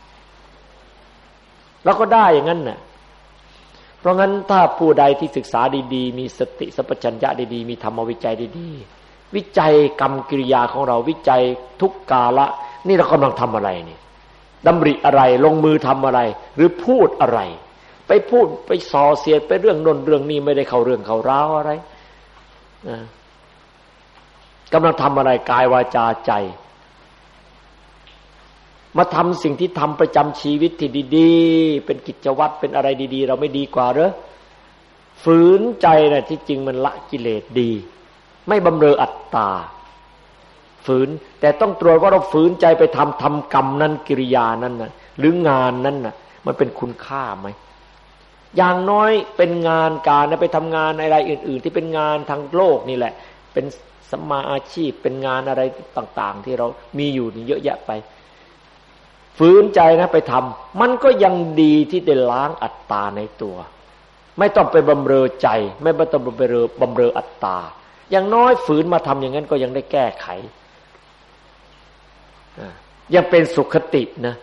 แล้วก็ได้อย่างนั้นน่ะเพราะงั้นถ้าผู้ใดที่ศึกษาดีๆมีสติสัพพัญญะดีๆมีธรรมวิจัยดีๆวิจัยกรรมกิริยาของเราวิจัยทุกกาละนี่เรากำลังทำอะไรนี่ดำริอะไรลงมือทำอะไรหรือพูดอะไรไปพูดไปส่อเสียดไปเรื่องโน้นเรื่องนี้ไม่ได้เข้าเรื่องเข้าราวอะไรนะกำลังทำอะไรกายวาจาใจมาทำสิ่งที่ทำประจำชีวิตที่ดีๆเป็นกิจวัตรเป็นอะไรดีๆเราไม่ดีกว่าเหรอฝืนใจน่ะที่จริงมันละกิเลสดีไม่บำเรออัตตาฝืนแต่ต้องตรวจว่าเราฝืนใจไปทำทำกรรมนั้นกิริยานั้นน่ะหรืองานนั้นน่ะมันเป็นคุณค่าไหมอย่างน้อยเป็นงานการนะไปทำงานอะไรอื่นๆที่เป็นงานทางโลกนี่แหละเป็นสัมมาอาชีพเป็นงานอะไรต่างๆที่เรามีอยู่นี่เยอะแยะไปฝืนใจนะไปทำมันก็ยังดีที่ได้ล้างอัตตาในตัวไม่ต้องไปบำเรอใจไม่ต้องไปบำเรอบำเรออัตตาอย่างน้อยฝืนมาทำอย่างนั้นก็ยังได้แก้ไขยังเป็นสุขตินะ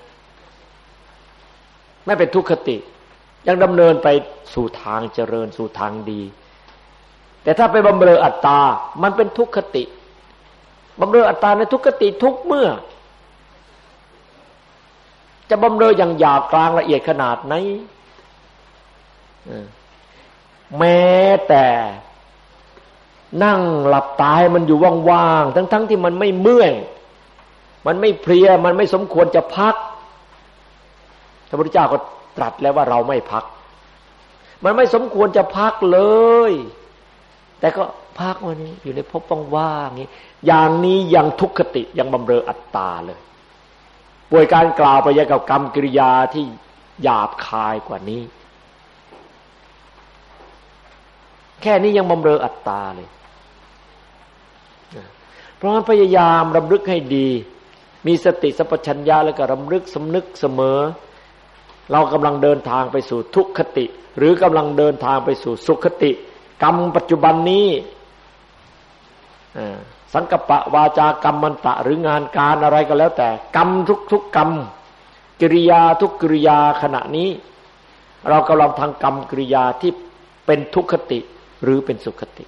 ไม่เป็นทุกขติยังดำเนินไปสู่ทางเจริญสู่ทางดีแต่ถ้าไปบำเรออัตตามันเป็นทุกขติบำเรออัตตาในทุกขติทุกเมื่อจะบำเรออย่างหยาบกลางละเอียดขนาดไหนแม้แต่นั่งหลับตาให้มันอยู่ว่างๆทั้งๆที่มันไม่เมื่อยมันไม่เพลียมันไม่สมควรจะพักพระพุทธเจ้าก็ตรัสแล้วว่าเราไม่พักมันไม่สมควรจะพักเลยแต่ก็พักวันนี้อยู่ในภพว่างๆนี้อย่างนี้ยังทุกขติยังบำเรออัตตาเลยป่วยการกล่าวไปยังกับกรรมกิริยาที่หยาบคายกว่านี้แค่นี้ยังบำเรออัตตาเลยเพราะฉะนั้นพยายามรำลึกให้ดีมีสติสัพพัญญะแล้วก็รำลึกสำนึกเสมอเรากำลังเดินทางไปสู่ทุกขติหรือกำลังเดินทางไปสู่สุขติกรรมปัจจุบันนี้สังกัปปะวาจากรรมมันตะหรืองานการอะไรก็แล้วแต่กรรมทุกๆกรรมกิริยาทุกกิริยาขณะนี้เรากำลังทำกรรมกิริยาที่เป็นทุกขติหรือเป็นสุขติ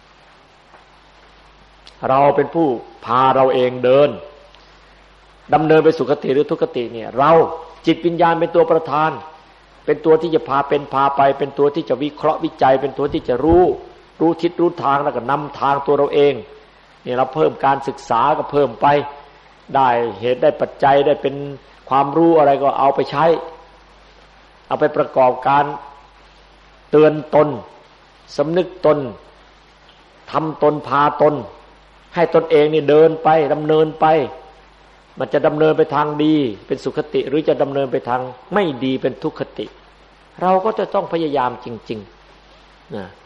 เราเป็นผู้พาเราเองเดินดำเนินไปสุขติหรือทุกขติเนี่ยเราจิตวิญญาณเป็นตัวประธานเป็นตัวที่จะพาเป็นพาไปเป็นตัวที่จะวิเคราะห์วิจัยเป็นตัวที่จะรู้รู้ทิศรู้ทางแล้วก็นำทางตัวเราเองเนี่ยเราเพิ่มการศึกษาก็เพิ่มไปได้เหตุได้ปัจจัยได้เป็นความรู้อะไรก็เอาไปใช้เอาไปประกอบการเตือนตนสำนึกตนทำตนพาตนให้ตนเองนี่เดินไปดำเนินไปมันจะดำเนินไปทางดีเป็นสุขติหรือจะดำเนินไปทางไม่ดีเป็นทุกขติเราก็จะต้องพยายามจริงๆนะ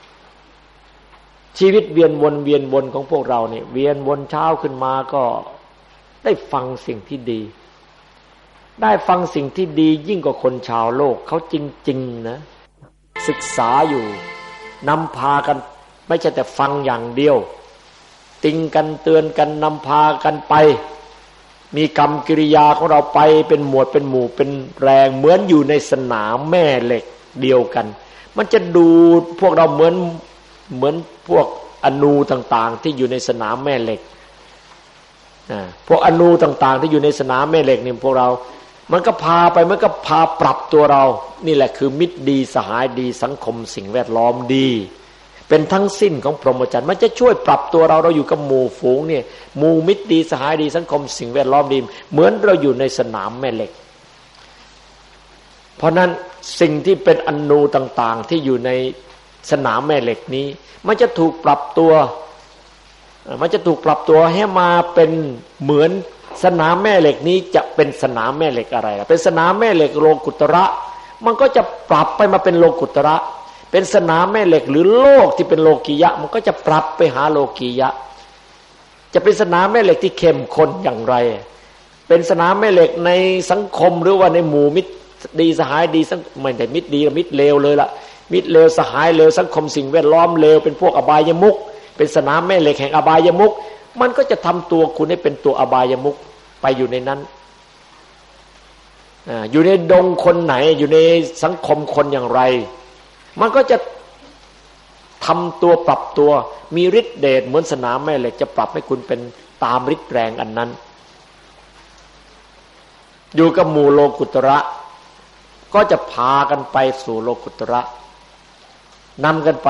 ชีวิตเวียนวนเวียนวนของพวกเราเนี่ยเวียนวนเช้าขึ้นมาก็ได้ฟังสิ่งที่ดีได้ฟังสิ่งที่ดียิ่งกว่าคนชาวโลกเขาจริงๆนะศึกษาอยู่นำพากันไม่ใช่แต่ฟังอย่างเดียวติงกันเตือนกันนำพากันไปมีกรรมกิริยาของเราไปเป็นหมวดเป็นหมู่เป็นแรงเหมือนอยู่ในสนามแม่เหล็กเดียวกันมันจะดูพวกเราเหมือนเหมือนพวกอนูต่างๆที่อยู่ในสนามแม่เหล็กนะพวกอนูต่างๆที่อยู่ในสนามแม่เหล็กนี่พวกเรามันก็พาไปมันก็พาปรับตัวเรานี่แหละคือมิตรดีสหายดีสังคมสิ่งแวดล้อมดีเป็นทั้งสิ้นของพรหมจรรย์มันจะช่วยปรับตัวเราเราอยู่กับหมู่ฝูงเนี่ยหมู่มิตรดีสหายดีสังคมสิ่งแวดล้อมดีเหมือนเราอยู่ในสนามแม่เหล็กเพราะนั้นสิ่งที่เป็นอนูต่างๆที่อยู่ในสนามแม่เหล็กนี้มันจะถูกปรับตัวมันจะถูกปรับตัวให้มาเป็นเหมือนสนามแม่เหล็กนี้จะเป็นสนามแม่เหล็กอะไรล่ะเป็นสนามแม่เหล็กโลกุตระมันก็จะปรับไปมาเป็นโลกุตระเป็นสนามแม่เหล็กหรือโลกที่เป็นโลกียะมันก็จะปรับไปหาโลกียะจะเป็นสนามแม่เหล็กที่เข้มข้นอย่างไรเป็นสนามแม่เหล็กในสังคมหรือว่าในหมู่มิตรดีสหายดีไม่ได้มิตรดีมิตรเลวเลยล่ะมิตรเลวสหายเลวสังคมสิ่งแวดล้อมเลวเป็นพวกอบายมุขเป็นสนามแม่เหล็กแห่งอบายมุขมันก็จะทำตัวคุณให้เป็นตัวอบายมุขไปอยู่ในนั้นอยู่ในดงคนไหนอยู่ในสังคมคนอย่างไรมันก็จะทำตัวปรับตัวมีฤทธิ์เดชเหมือนสนามแม่เหล็กจะปรับให้คุณเป็นตามฤทธิ์แรงอันนั้นอยู่กับหมู่โลกุตระก็จะพากันไปสู่โลกุตระนำกันไป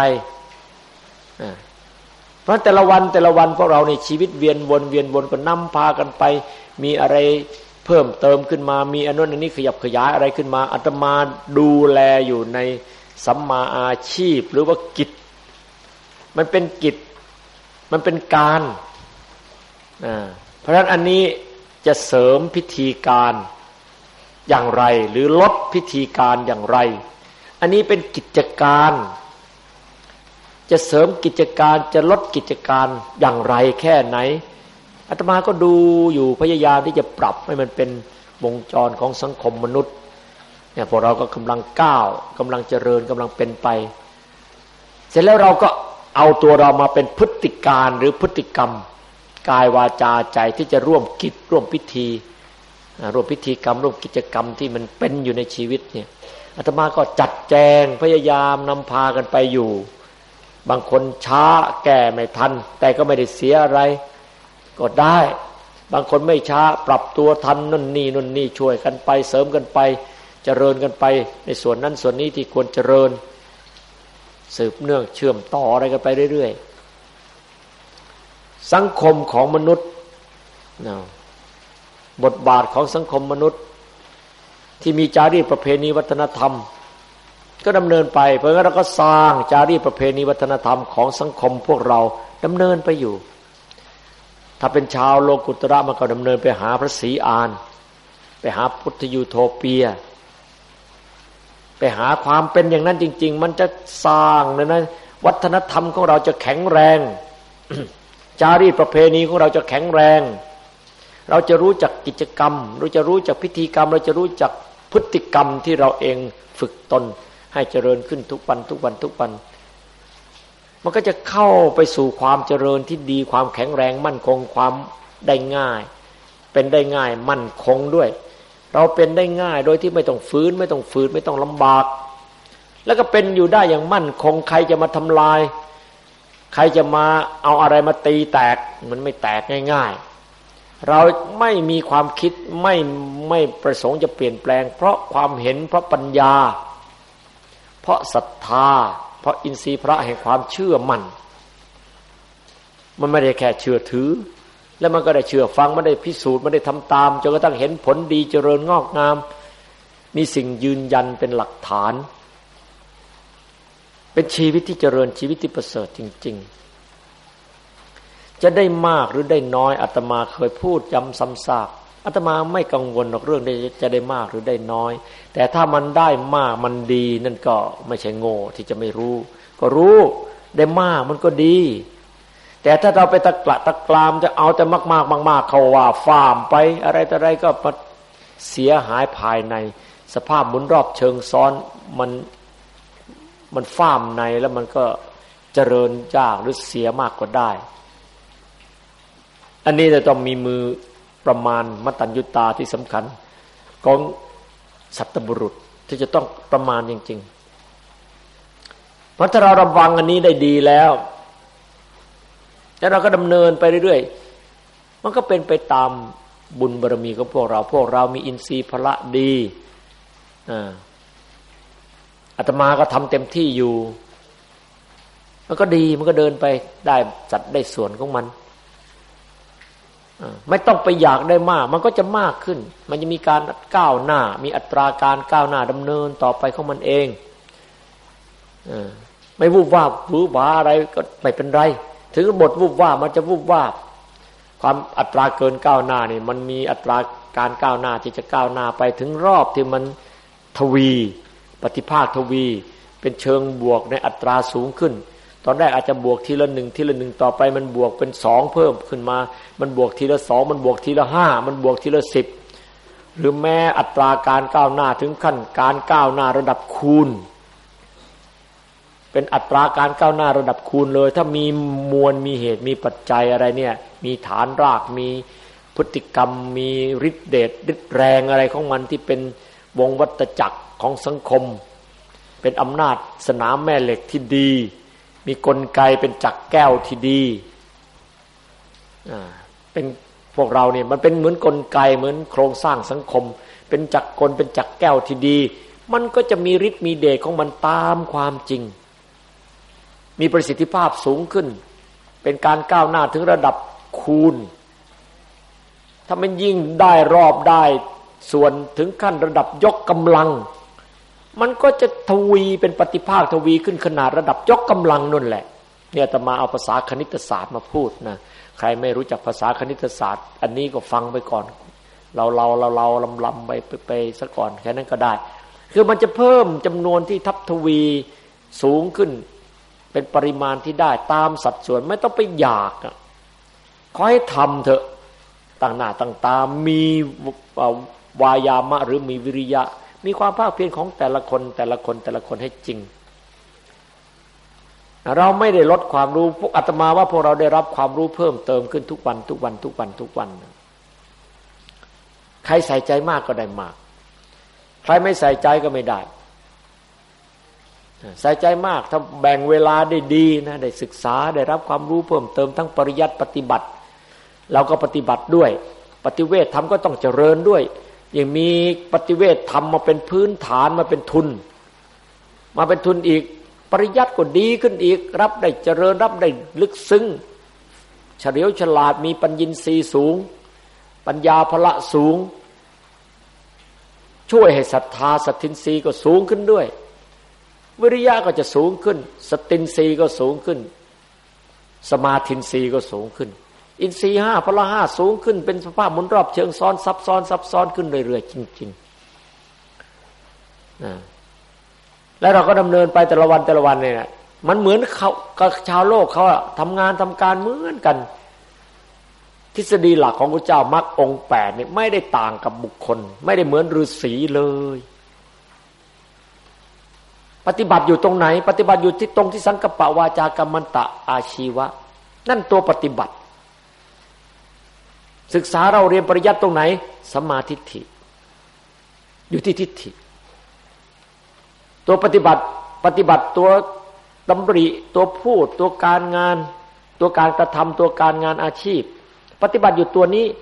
เพราะแต่ละวันแต่ละวันพวกเราในชีวิตเวียนวนเวียนวนก็นำพากันไปมีอะไรเพิ่มเติมขึ้นมามีอันนั้นอันนี้ขยับขยายอะไรขึ้นมาอาตมาดูแลอยู่ในสัมมาอาชีพหรือว่ากิจมันเป็นกิจมันเป็นการเพราะฉะนั้นอันนี้จะเสริมพิธีการอย่างไรหรือลดพิธีการอย่างไรอันนี้เป็นกิจการจะเสริมกิจการจะลดกิจการอย่างไรแค่ไหนอาตมาก็ดูอยู่พยายามที่จะปรับให้มันเป็นวงจรของสังคมมนุษย์เนี่ยพวกเราก็กำลังก้าวกำลังเจริญกำลังเป็นไปเสร็จแล้วเราก็เอาตัวเรามาเป็นพฤติการหรือพฤติกรรมกายวาจาใจที่จะร่วมกิจร่วมพิธีร่วมพิธีกรรมร่วมกิจกรรมที่มันเป็นอยู่ในชีวิตเนี่ยอาตมาก็จัดแจงพยายามนำพากันไปอยู่บางคนช้าแก้ไม่ทันแต่ก็ไม่ได้เสียอะไรก็ได้บางคนไม่ช้าปรับตัวทันนั่นนี่นั่นนี่ช่วยกันไปเสริมกันไปเจริญกันไปในส่วนนั้นส่วนนี้ที่ควรเจริญสืบเนื่องเชื่อมต่ออะไรกันไปเรื่อยๆสังคมของมนุษย์บทบาทของสังคมมนุษย์ที่มีจารีตประเพณีวัฒนธรรมก็ดำเนินไปเพราะงั้นเราก็สร้างจารีตประเพณีวัฒนธรรมของสังคมพวกเราดำเนินไปอยู่ถ้าเป็นชาวโลกุตระมันก็ดำเนินไปหาพระศรีอานไปหาพุทธยูโทเปียไปหาความเป็นอย่างนั้นจริงๆมันจะสร้างเลยนะวัฒนธรรมของเราจะแข็งแรง จารีตประเพณีของเราจะแข็งแรงเราจะรู้จักกิจกรรมเราจะรู้จักพิธีกรรมเราจะรู้จักพฤติกรรมที่เราเองฝึกตนให้เจริญขึ้นทุกวันทุกวันทุกวันมันก็จะเข้าไปสู่ความเจริญที่ดีความแข็งแรงมั่นคงความได้ง่ายเป็นได้ง่ายมั่นคงด้วยเราเป็นได้ง่ายโดยที่ไม่ต้องฝืนไม่ต้องฝืนไม่ต้องลำบากแล้วก็เป็นอยู่ได้อย่างมั่นคงใครจะมาทำลายใครจะมาเอาอะไรมาตีแตกมันไม่แตกง่ายๆเราไม่มีความคิดไม่ไม่ประสงค์จะเปลี่ยนแปลงเพราะความเห็นเพราะปัญญาเพราะศรัทธาเพราะอินทรีย์พระแห่งความเชื่อมั่นมันไม่ได้แค่เชื่อถือแล้วมันก็ได้เชื่อฟังมันได้พิสูจน์มันได้ทำตามจนกระทั่งเห็นผลดีเจริญงอกงามมีสิ่งยืนยันเป็นหลักฐานเป็นชีวิตที่เจริญชีวิตที่ประเสริฐจริงๆจะได้มากหรือได้น้อยอาตมาเคยพูดย้ำซ้ำซากอาตมาไม่กังวลหรอกเรื่องจะได้มากหรือได้น้อยแต่ถ้ามันได้มากมันดีนั่นก็ไม่ใช่โง่ที่จะไม่รู้ก็รู้ได้มากมันก็ดีแต่ถ้าเราไปตะกละตะกรามจะเอาแต่มากๆมากๆเขาว่าฟาร์มไปอะไรต่ออะไรก็เสียหายภายในสภาพหมุนรอบเชิงซ้อนมันมันฟาร์มในแล้วมันก็เจริญยากหรือเสียมากก็ได้อันนี้จะต้องมีมือประมาณมัตตัญญุตาที่สำคัญของสัตบุรุษที่จะต้องประมาณจริงๆเพราะถ้าเราระวังอันนี้ได้ดีแล้วแล้วเราก็ดำเนินไปเรื่อยๆมันก็เป็นไปตามบุญบารมีของพวกเราพวกเรามีอินทรีย์พละดีอ่าอาตมาก็ทำเต็มที่อยู่มันก็ดีมันก็เดินไปได้จัดได้ส่วนของมันไม่ต้องไปอยากได้มากมันก็จะมากขึ้นมันจะมีการก้าวหน้ามีอัตราการก้าวหน้าดำเนินต่อไปของมันเองไม่วูบวาบหรือว่าอะไรก็ไม่เป็นไรถึงบทวูบวาบมันจะวูบวาบความอัตราเกินก้าวหน้านี่มันมีอัตราการก้าวหน้าที่จะก้าวหน้าไปถึงรอบที่มันทวีปฏิภาคทวีเป็นเชิงบวกในอัตราสูงขึ้นตอนแรกอาจจะบวกทีละหนึ่งทีละหนึ่งต่อไปมันบวกเป็นสองเพิ่มขึ้นมามันบวกทีละสองมันบวกทีละห้ามันบวกทีละสิบหรือแม้อัตราการก้าวหน้าถึงขั้นการก้าวหน้าระดับคูณเป็นอัตราการก้าวหน้าระดับคูณเลยถ้ามีมวลมีเหตุมีปัจจัยอะไรเนี่ยมีฐานรากมีพฤติกรรมมีฤทธิเดชฤทธิ์แรงอะไรของมันที่เป็นวงวัฏจักรของสังคมเป็นอำนาจสนามแม่เหล็กที่ดีมีกลไกเป็นจักรแก้วที่ดีอ่าเป็นพวกเราเนี่ยมันเป็นเหมือนกลไกเหมือนโครงสร้างสังคมเป็นจักรกลเป็นจักรแก้วที่ดีมันก็จะมีฤทธิ์มีเดชของมันตามความจริงมีประสิทธิภาพสูงขึ้นเป็นการก้าวหน้าถึงระดับคูณถ้ามันยิ่งได้รอบได้ส่วนถึงขั้นระดับยกกำลังมันก็จะทวีเป็นปฏิภาคทวีขึ้นขนาดระดับยกกำลังนั่นแหละเนี่ยอาตมาเอาภาษาคณิตศาสตร์มาพูดนะใครไม่รู้จักภาษาคณิตศาสตร์อันนี้ก็ฟังไปก่อนเราเราเราเราลำลำไปไปซะก่อนแค่นั้นก็ได้คือมันจะเพิ่มจำนวนที่ทับทวีสูงขึ้นเป็นปริมาณที่ได้ตามสัดส่วนไม่ต้องไปอยากขอให้ทำเถอะต่างหน้าต่างตามีวายามะหรือมีวิริยะมีความภาคเพียรของแต่ละคนแต่ละคนแต่ละคนให้จริงเราไม่ได้ลดความรู้พวกอาตมาว่าพวกเราได้รับความรู้เพิ่มเติมขึ้นทุกวันทุกวันทุกวันทุกวันใครใส่ใจมากก็ได้มากใครไม่ใส่ใจก็ไม่ได้ใส่ใจมากถ้าแบ่งเวลาได้ดีนะได้ศึกษาได้รับความรู้เพิ่มเติมทั้งปริยัติปฏิบัติเราก็ปฏิบัติด้วยปฏิเวทธรรมก็ต้องเจริญด้วยยังมีปฏิเวทธรรมมาเป็นพื้นฐานมาเป็นทุนมาเป็นทุนอีกปริยัติก็ดีขึ้นอีกรับได้เจริญรับได้ลึกซึ้งเฉลียวฉลาดมีปัญญินทรีย์สูงปัญญาพละสูงช่วยให้ศรัทธาสัทธินทรีย์ก็สูงขึ้นด้วยวิริยะก็จะสูงขึ้นสตินทรีย์ก็สูงขึ้นสมาธินทรีย์ก็สูงขึ้นอินทรีย์ห้าพละห้าสูงขึ้นเป็นสภาพหมุนรอบเชิงซ้อนซับซ้อนซับซ้อนขึ้นเรื่อยๆจริงๆนะแล้วเราก็ดำเนินไปแต่ละวันแต่ละวันเนี่ยมันเหมือนเขากับชาวโลกเขาอะทำงานทำการเหมือนกันทฤษฎีหลักของพระเจ้ามรรคองค์แปดเนี่ยไม่ได้ต่างกับบุคคลไม่ได้เหมือนฤาษีเลยปฏิบัติอยู่ตรงไหนปฏิบัติอยู่ที่ตรงที่สังกัปปะวาจากัมมันตะอาชีวะนั่นตัวปฏิบัติศึกษาเราเรียนปริยัติตรงไหนสัมมาทิฏฐิอยู่ที่ทิฏฐิตัวปฏิบัติปฏิบัติตัวดำริตัวพูดตัวการงานตัวการกระทำตัวการงานอาชีพปฏิบัติอยู่ตัวนี้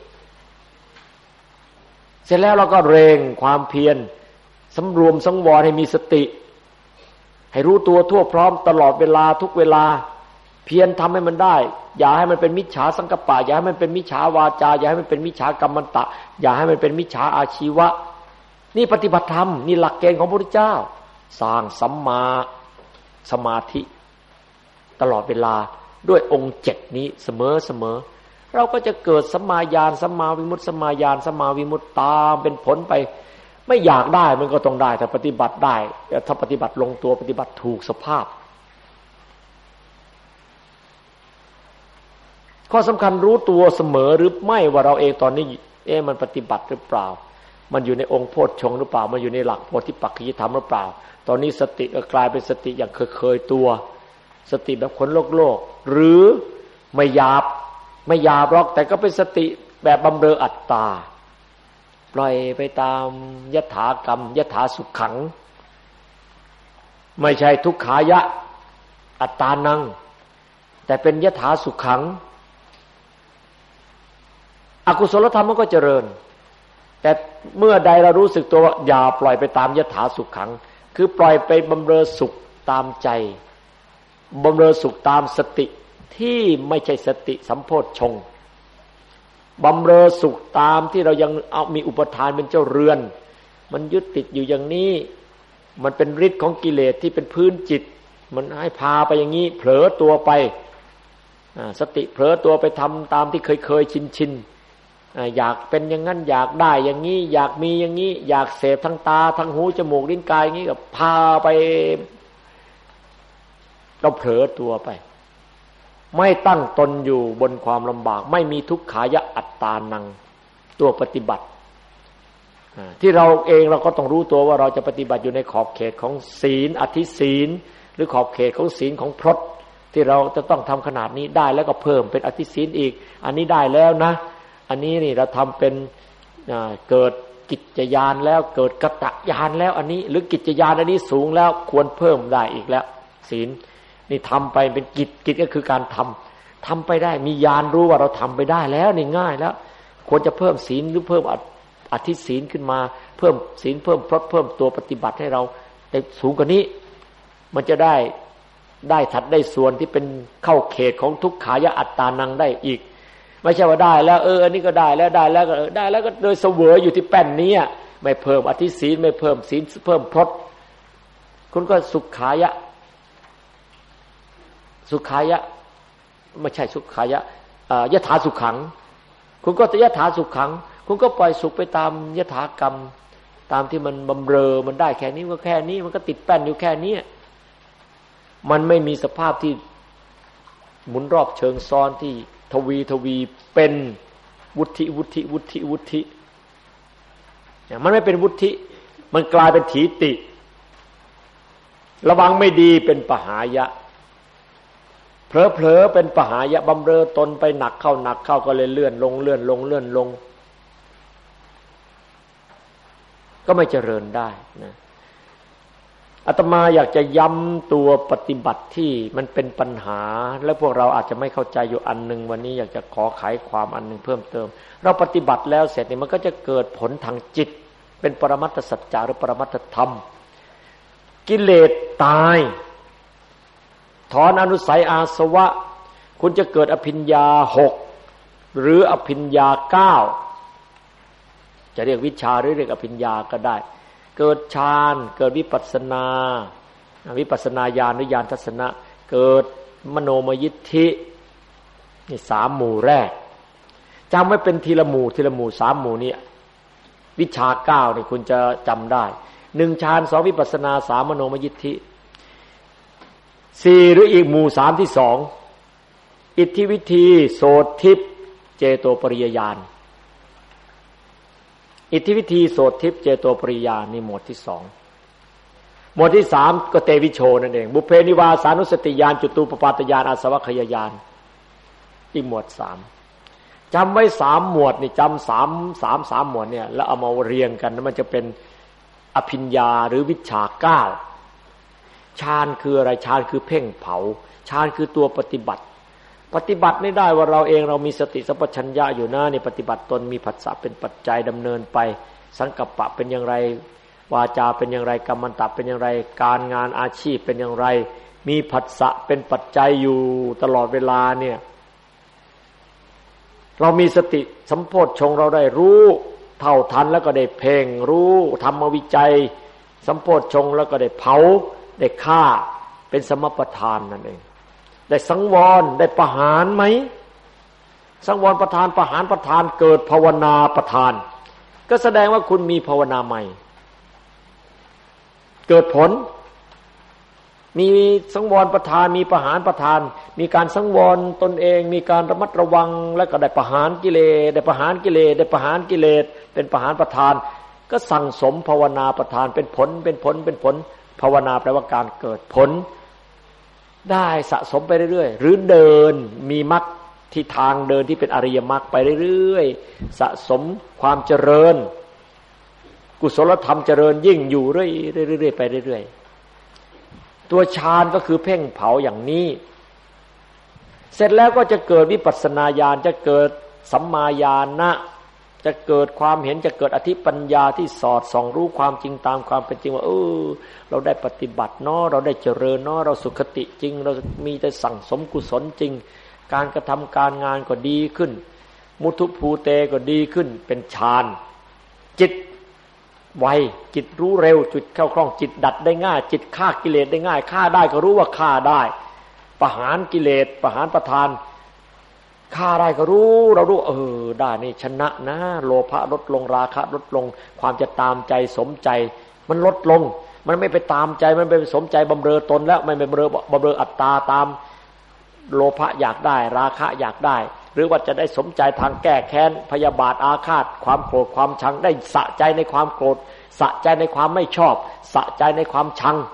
เสร็จแล้วเราก็เร่งความเพียรสำรวมสังวรให้มีสติให้รู้ตัวทั่วพร้อมตลอดเวลาทุกเวลาเพียรทำให้มันได้อย่าให้มันเป็นมิจฉาสังกัปปะอย่าให้มันเป็นมิจฉาวาจาอย่าให้มันเป็นมิจฉากัมมันตะอย่าให้มันเป็นมิจฉาอาชีวะนี่ปฏิบัติธรรมนี่หลักเกณฑ์ของพระพุทธเจ้าสร้างสัมมาสมาธิตลอดเวลาด้วยองค์เจ็ดนี้เสมอเสมอเราก็จะเกิดสัมมาญาณสัมมาวิมุตติสัมมาญาณสัมมาวิมุตติตามเป็นผลไปไม่อยากได้มันก็ต้องได้ถ้าปฏิบัติได้ถ้าปฏิบัติลงตัวปฏิบัติถูกสภาพข้อสำคัญรู้ตัวเสมอหรือไม่ว่าเราเองตอนนี้เอ๊ะมันปฏิบัติหรือเปล่ามันอยู่ในองค์โพชฌงค์หรือเปล่ามันอยู่ในหลักโพธิปักขิยธรรมหรือเปล่าตอนนี้สติก็กลายเป็นสติอย่างเคยๆตัวสติแบบคนโลกโลกหรือไม่หยาบไม่หยาบหรอกแต่ก็เป็นสติแบบบำเรออัตตาปล่อยไปตามยถากรรมยถาสุขขังไม่ใช่ทุกขายะอัตตานังแต่เป็นยถาสุขขังอกุศลธรรมมันก็เจริญแต่เมื่อใดเรารู้สึกตัวว่าอย่าปล่อยไปตามยถาสุขขังคือปล่อยไปบำเรอสุขตามใจบำเรอสุขตามสติที่ไม่ใช่สติสัมโพชฌงค์บำเรอสุขตามที่เรายังเอามีอุปทานเป็นเจ้าเรือนมันยึดติดอยู่อย่างนี้มันเป็นฤทธิ์ของกิเลสที่เป็นพื้นจิตมันให้พาไปอย่างนี้เผลอตัวไปสติเผลอตัวไปทำตามที่เคยเคยชินชินอยากเป็นอย่างนั้นอยากได้อย่างนี้อยากมีอย่างนี้อยากเสพทั้งตาทั้งหูจมูกลิ้นกายอย่างนี้ก็พาไปเราเผลอตัวไปไม่ตั้งตนอยู่บนความลำบากไม่มีทุกขายะอัตตานังตัวปฏิบัติที่เราเองเราก็ต้องรู้ตัวว่าเราจะปฏิบัติอยู่ในขอบเขตของศีลอธิศีลหรือขอบเขตของศีลของพรตที่เราจะต้องทำขนาดนี้ได้แล้วก็เพิ่มเป็นอธิศีลอีกอันนี้ได้แล้วนะอันนี้นี่เราทำเป็นเกิดกิจญาณแล้วเกิดกตญาณแล้วอันนี้หรือกิจญาณอันนี้สูงแล้วควรเพิ่มได้อีกแล้วศีลนี่ทำไปเป็นกิจกิจก็คือการทำทำไปได้มีญาณรู้ว่าเราทำไปได้แล้วนี่ง่ายแล้วควรจะเพิ่มศีลหรือเพิ่มอธิศีลขึ้นมาเพิ่มศีลเพิ่มพรตเพิ่มตัวปฏิบัติให้เราได้สูงกว่านี้มันจะได้ได้ทัดได้ส่วนที่เป็นเข้าเขตของทุกขายะอัตตานังได้อีกไม่ใช่ว่าได้แล้วเอออันนี้ก็ได้แล้วได้แล้วก็ได้แล้วก็โดยเสวยอยู่ที่แป้นนี้ไม่เพิ่มอธิศีลไม่เพิ่มศีลเพิ่มพรตคุณก็สุขขายะสุขายะไม่ใช่สุขายะยถาสุขขังคุณก็ยถาสุขขังคุณก็ปล่อยสุขไปตามยถากรรมตามที่มันบำเรอมันได้แค่นี้ก็แค่นี้มันก็ติดแป้นอยู่แค่นี้มันไม่มีสภาพที่หมุนรอบเชิงซ้อนที่ทวีทวีเป็นวุฒิวุฒิวุฒิวุฒิมันไม่เป็นวุฒิมันกลายเป็นถีติระวังไม่ดีเป็นปหายะเผลอๆเป็นปหายะบำเรอตนไปหนักเข้าหนักเข้าก็เลยเลื่อนลงเลื่อนลงเลื่อนลงก็ไม่เจริญได้นะอาตมาอยากจะย้ำตัวปฏิบัติที่มันเป็นปัญหาและพวกเราอาจจะไม่เข้าใจอยู่อันนึงวันนี้อยากจะขอไขความอันนึงเพิ่มเติมเราปฏิบัติแล้วเสร็จนี่มันก็จะเกิดผลทางจิตเป็นปรมัตถสัจจะหรือปรมัตถธรรมกิเลสตายถอนอนุสัยอาสวะคุณจะเกิดอภิญญาหกหรืออภิญญาเก้าจะเรียกวิชาหรือเรียกอภิญญาก็ได้เกิดฌานเกิดวิปัสสนาวิปัสสนาญาณหรือญาณทัศนะเกิดมโนมยิทธินี่สามหมู่แรกจำไว้เป็นทีละหมู่ทีละหมู่สามหมู่นี้วิชาเก้านี่คุณจะจำได้หนึ่งฌานสองวิปัสสนาสามมโนมยิทธิสี่หรืออีกหมู่สามที่สองอิทธิวิธีโสตทิพย์เจโตปริยญาณอิทธิวิธีโสตทิพย์เจโตปริยญาณนี่หมวดที่สองหมวดที่สามก็เตวิโชนั่นเองบุพเพนิวาสานุสติญาณจุตูปปาตญาณอาสวัคยญาณอีกหมวดสามจำไว้สามหมวดนี่จำสามสามสามหมวดเนี่ยแล้วเอามาเรียงกันแล้วมันจะเป็นอภิญญาหรือวิชชาเก้าฌานคืออะไรฌานคือเพ่งเผาฌานคือตัวปฏิบัติปฏิบัติไม่ได้ว่าเราเองเรามีสติสัมปชัญญะอยู่นะนี่ปฏิบัติตนมีผัสสะเป็นปัจจัยดำเนินไปสังกัปปะเป็นอย่างไรวาจาเป็นอย่างไรกัมมันตะเป็นอย่างไรการงานอาชีพเป็นอย่างไรมีผัสสะเป็นปัจจัยอยู่ตลอดเวลาเนี่ยเรามีสติสัมโพชฌงค์เราได้รู้เท่าทันแล้วก็ได้เพ่งรู้ธรรมวิจัยสัมโพชฌงค์แล้วก็ได้เผาได้ฆ่าเป็นสมประทานนั่นเองได้สังวรได้ประหารไหมสังวรประทานประหารประทานเกิดภาวนาประทานก็แสดงว่าคุณมีภาวนาใหม่เกิดผลมีสังวรประทานมีประหารประทานมีการสังวรตนเองมีการระมัดระวังแล้วก็ได้ประหารกิเลสได้ประหารกิเลสได้ประหารกิเลสเป็นประหารประทานก็สั่งสมภาวนาประทานเป็นผลเป็นผลเป็นผลภาวนาแปลว่าการเกิดผลได้สะสมไปเรื่อยๆหรือเดินมีมรรคที่ทางเดินที่เป็นอริยมรรคไปเรื่อยๆสะสมความเจริญกุศลธรรมเจริญยิ่งอยู่เรื่อยๆไปเรื่อยๆตัวฌานก็คือเพ่งเผาอย่างนี้เสร็จแล้วก็จะเกิดวิปัสสนาญาณจะเกิดสัมมาญาณะจะเกิดความเห็นจะเกิดอธิปัญญาที่สอดส่องรู้ความจริงตามความเป็นจริงว่าเออเราได้ปฏิบัติเนาะเราได้เจริญเนาะเราสุขติจริงเรามีแต่สั่งสมกุศลจริงการกระทำการงานก็ดีขึ้นมุทุภูเตก็ดีขึ้นเป็นฌานจิตไวจิตรู้เร็วจุดเข้าคล่องจิตดัดได้ง่ายจิตฆ่ากิเลสได้ง่ายฆ่าได้ก็รู้ว่าฆ่าได้ประหารกิเลสประหารประทานฆ่าได้ก็รู้เรารู้เออได้นี่ชนะนะโลภะลดลงราคะลดลงความจะตามใจสมใจมันลดลงมันไม่ไปตามใจมันไปสมใจบำเรอตนแล้วไม่ไปบำเรอบำเรออัตตาตามโลภะอยากได้ราคะอยากได้หรือว่าจะได้สมใจทางแก้แค้นพยาบาทอาฆาตความโกรธความชังได้สะใจในความโกรธสะใจในความไม่ชอบสะใจในความชัง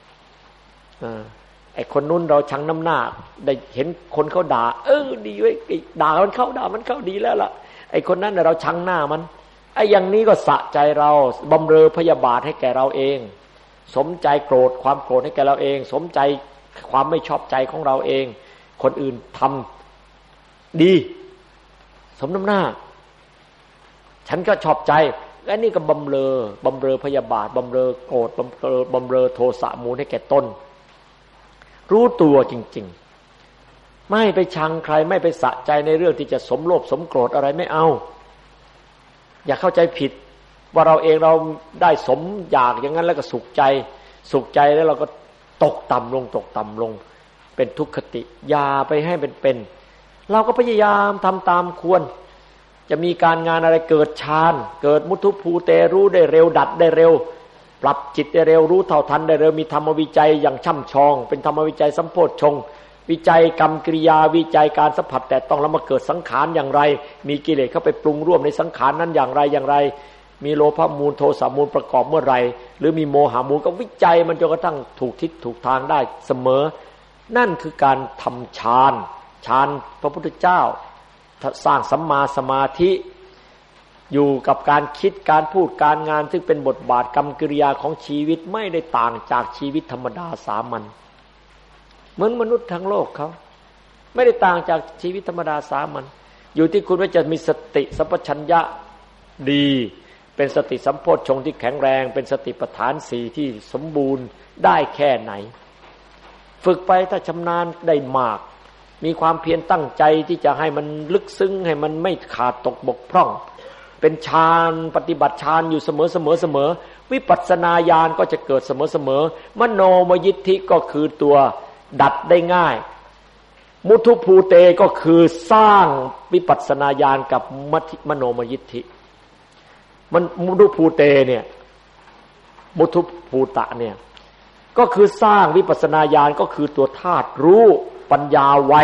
ไอ้คนนู้นเราชังน้ำหน้าได้เห็นคนเขาด่าเออดีเว้ยด่ามันเข้าด่ามันเข้าดีแล้วล่ะไอ้คนนั้นเราชังหน้ามันไอ้อย่างนี้ก็สะใจเราบำเรอพยาบาทให้แก่เราเองสมใจโกรธความโกรธให้แก่เราเองสมใจความไม่ชอบใจของเราเองคนอื่นทำดีสมน้ำหน้าฉันก็ชอบใจและนี่ก็บำเรอบำเรอพยาบาทบำเรอโกรธบำเรอบำเรอโทสะมูลให้แก่ตนรู้ตัวจริงๆไม่ไปชังใครไม่ไปสะใจในเรื่องที่จะสมโลภสมโกรธอะไรไม่เอาอย่าเข้าใจผิดว่าเราเองเราได้สมอยากอย่างนั้นแล้วก็สุขใจสุขใจแล้วเราก็ตกต่ำลงตกต่ำลงเป็นทุกขติอย่าไปให้เป็นเป็นเราก็พยายามทำตามควรจะมีการงานอะไรเกิดฌานเกิดมุทุภูเตรู้ได้เร็วดัดได้เร็วปรับจิตได้เร็วรู้เท่าทันได้เร็วมีธรรมวิจัยอย่างช่ำชองเป็นธรรมวิจัยสัมโพชฌงค์วิจัยกรรมกิริยาวิจัยการสัมผัสแต่ต้องแล้วมาเกิดสังขารอย่างไรมีกิเลสเข้าไปปรุงร่วมในสังขารนั้นอย่างไรอย่างไรมีโลภะมูลโทสะมูลประกอบเมื่อไรหรือมีโมหะมูลก็วิจัยมันจนกระทั่งถูกทิศถูกทางได้เสมอนั่นคือการทำฌานฌานพระพุทธเจ้าสร้างสัมมาสมาธิอยู่กับการคิดการพูดการงานซึ่งเป็นบทบาทกรรมกิริยาของชีวิตไม่ได้ต่างจากชีวิตธรรมดาสามัญเหมือนมนุษย์ทั้งโลกเขาไม่ได้ต่างจากชีวิตธรรมดาสามัญอยู่ที่คุณว่าจะมีสติสัมปชัญญะดีเป็นสติสัมโพชฌงค์ที่แข็งแรงเป็นสติปัฏฐานสี่ที่สมบูรณ์ได้แค่ไหนฝึกไปถ้าชำนาญได้มากมีความเพียรตั้งใจที่จะให้มันลึกซึ้งให้มันไม่ขาดตกบกพร่องเป็นฌานปฏิบัติฌานอยู่เสมอเสมอเสมอวิปัสสนาญาณก็จะเกิดเสมอเสมอมโนมยิทธิก็คือตัวดัดได้ง่ายมุทุภูเตก็คือสร้างวิปัสสนาญาณกับมโนมยิทธิมันมุทุภูเตเนี่ยมุทุภูตะเนี่ยก็คือสร้างวิปัสสนาญาณก็คือตัวธาตุรู้ปัญญาไว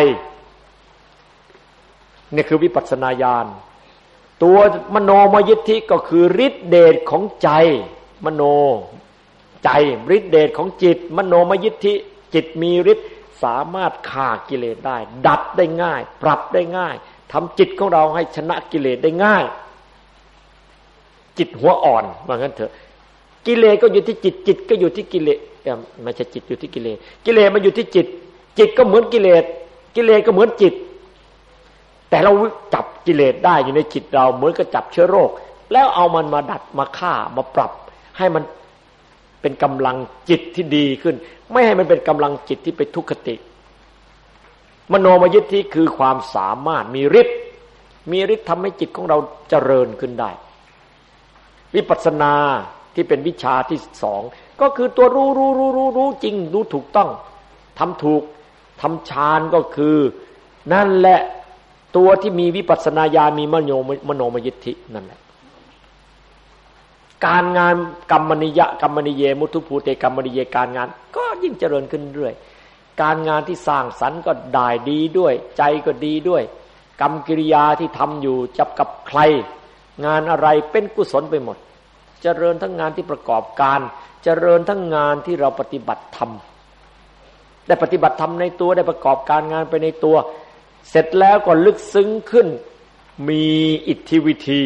นี่คือวิปัสสนาญาณตัวมโนมยิทธิก็คือฤทธิเดชของใจมโนใจฤทธิเดชของจิตมโนมยิทธิจิตมีฤทธิ์สามารถฆ่ากิเลสได้ดัดได้ง่ายปรับได้ง่ายทำจิตของเราให้ชนะกิเลสได้ง่ายจิตหัวอ่อนว่างั้นเถอะกิเลสก็อยู่ที่จิตจิตก็อยู่ที่กิเลสไม่ใช่จิตอยู่ที่กิเลสกิเลสมันอยู่ที่จิตจิตก็เหมือนกิเลสกิเลสก็เหมือนจิตแต่เราจับกิเลสได้อยู่ในจิตเราเหมือนกับจับเชื้อโรคแล้วเอามันมาดัดมาฆ่ามาปรับให้มันเป็นกำลังจิตที่ดีขึ้นไม่ให้มันเป็นกำลังจิตที่ไปทุกขติมโนมยิทธิคือความสามารถมีฤทธิ์มีฤทธิ์ทำให้จิตของเราเจริญขึ้นได้วิปัสสนาที่เป็นวิชาที่สองก็คือตัวรู้รู้รู้รู้รู้จริงรู้ถูกต้องทำถูกทำฌานก็คือนั่นแหละตัวที่มีวิปัสสนาญาณมีมโนมโนมยิทธินั่นแหละการงานกรรมนิยะกรรมนิเยมุทุภูเตกรรมนิเยการงานก็ยิ่งเจริญขึ้นเรื่อยการงานที่สร้างสรรค์ก็ได้ดีด้วยใจก็ดีด้วยกรรมกิริยาที่ทำอยู่จับกับใครงานอะไรเป็นกุศลไปหมดเจริญทั้งงานที่ประกอบการเจริญทั้งงานที่เราปฏิบัติธรรมได้ปฏิบัติธรรมในตัวได้ประกอบการงานไปในตัวเสร็จแล้วก็ลึกซึ้งขึ้นมีอิทธิวิธี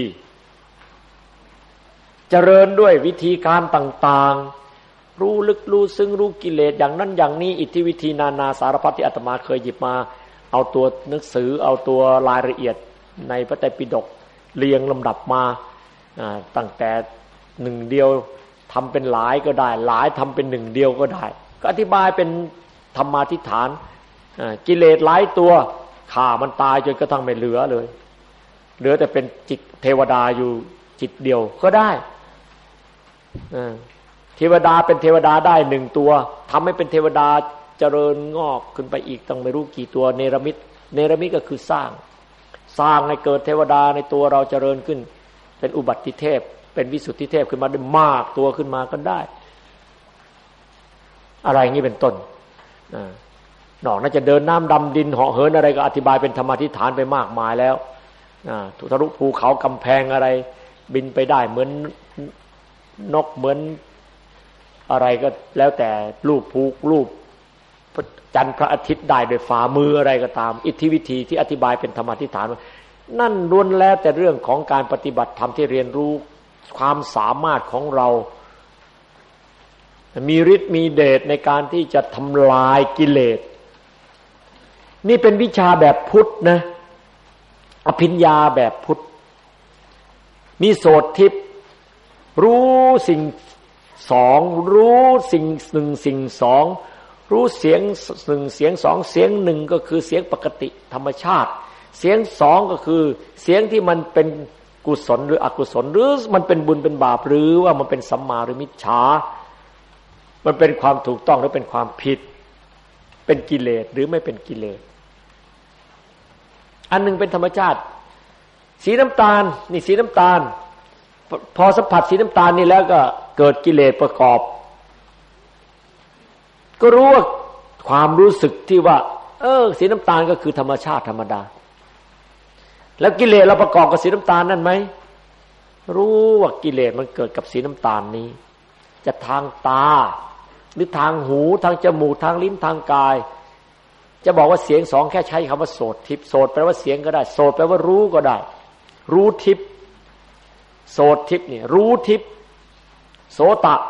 เจริญด้วยวิธีการต่างๆรู้ลึกรู้ซึ้งรู้กิเลสอย่างนั้นอย่างนี้อิทธิวิธีนานาสารพัดที่อาตมาเคยหยิบมาเอาตัวหนังสือเอาตัวรายละเอียดในพระไตรปิฎกเรียงลำดับมาตั้งแต่หนึ่งเดียวทำเป็นหลายก็ได้หลายทำเป็นหนึ่งเดียวก็ได้ก็อธิบายเป็นธรรมาธิฐานกิเลสหลายตัวฆ่ามันตายจนกระทั่งไม่เหลือเลยเหลือแต่เป็นจิตเทวดาอยู่จิตเดียวก็ได้เทวดาเป็นเทวดาได้หนึ่งตัวทำให้เป็นเทวดาเจริญงอกขึ้นไปอีกตั้งไม่รู้กี่ตัวเนรมิตเนรมิตก็คือสร้างสร้างให้เกิดเทวดาในตัวเราเจริญขึ้นเป็นอุบัติเทพเป็นวิสุทธิเทพขึ้นมาได้มากตัวขึ้นมาก็ได้อะไรอย่างนี้เป็นต้นนอกน่าจะเดินน้ำดำดินเหาะเหินอะไรก็อธิบายเป็นธรรมธิฐานไปมากมายแล้วทุทะลุภูเขากำแพงอะไรบินไปได้เหมือนนกเหมือนอะไรก็แล้วแต่รูปภูรูปจันทร์พระอาทิตย์ได้โดยฝ่ามืออะไรก็ตามอิทธิวิธีที่อธิบายเป็นธรรมธิฐานนั่นล้วนแล้วแต่เรื่องของการปฏิบัติธรรมที่เรียนรู้ความสามารถของเรามีฤทธิ์มีเดชในการที่จะทำลายกิเลสนี่เป็นวิชาแบบพุทธนะอภิญญาแบบพุทธมีโสตทิพย์รู้สิ่งสองรู้สิ่งหนึ่งสิ่งสองรู้เสียงหนึ่งเสียงสองเสียงหนึ่งก็คือเสียงปกติธรรมชาติเสียงสองก็คือเสียงที่มันเป็นกุศลหรืออกุศลหรือมันเป็นบุญเป็นบาปหรือว่ามันเป็นสัมมาหรือมิจฉามันเป็นความถูกต้องหรือเป็นความผิดเป็นกิเลสหรือไม่เป็นกิเลสอันหนึ่งเป็นธรรมชาติสีน้ำตาลนี่สีน้ำตาลพอสัมผัสสีน้ำตาลนี่แล้วก็เกิดกิเลสประกอบก็รู้ว่าความรู้สึกที่ว่าเออสีน้ำตาลก็คือธรรมชาติธรรมดาแล้วกิเลสเราประกอบกับสีน้ำตาลนั่นไหมรู้ว่ากิเลสมันเกิดกับสีน้ำตาลนี้จะทางตาหรือทางหูทางจมูกทางลิ้นทางกายจะบอกว่าเสียงสองแค่ใช้คำว่าโสตทิพย์โสตแปลว่าเสียงก็ได้โสตแปลว่ารู้ก็ได้รู้ทิพย์โสตทิพย์นี่รู้ทิพย์โสตะ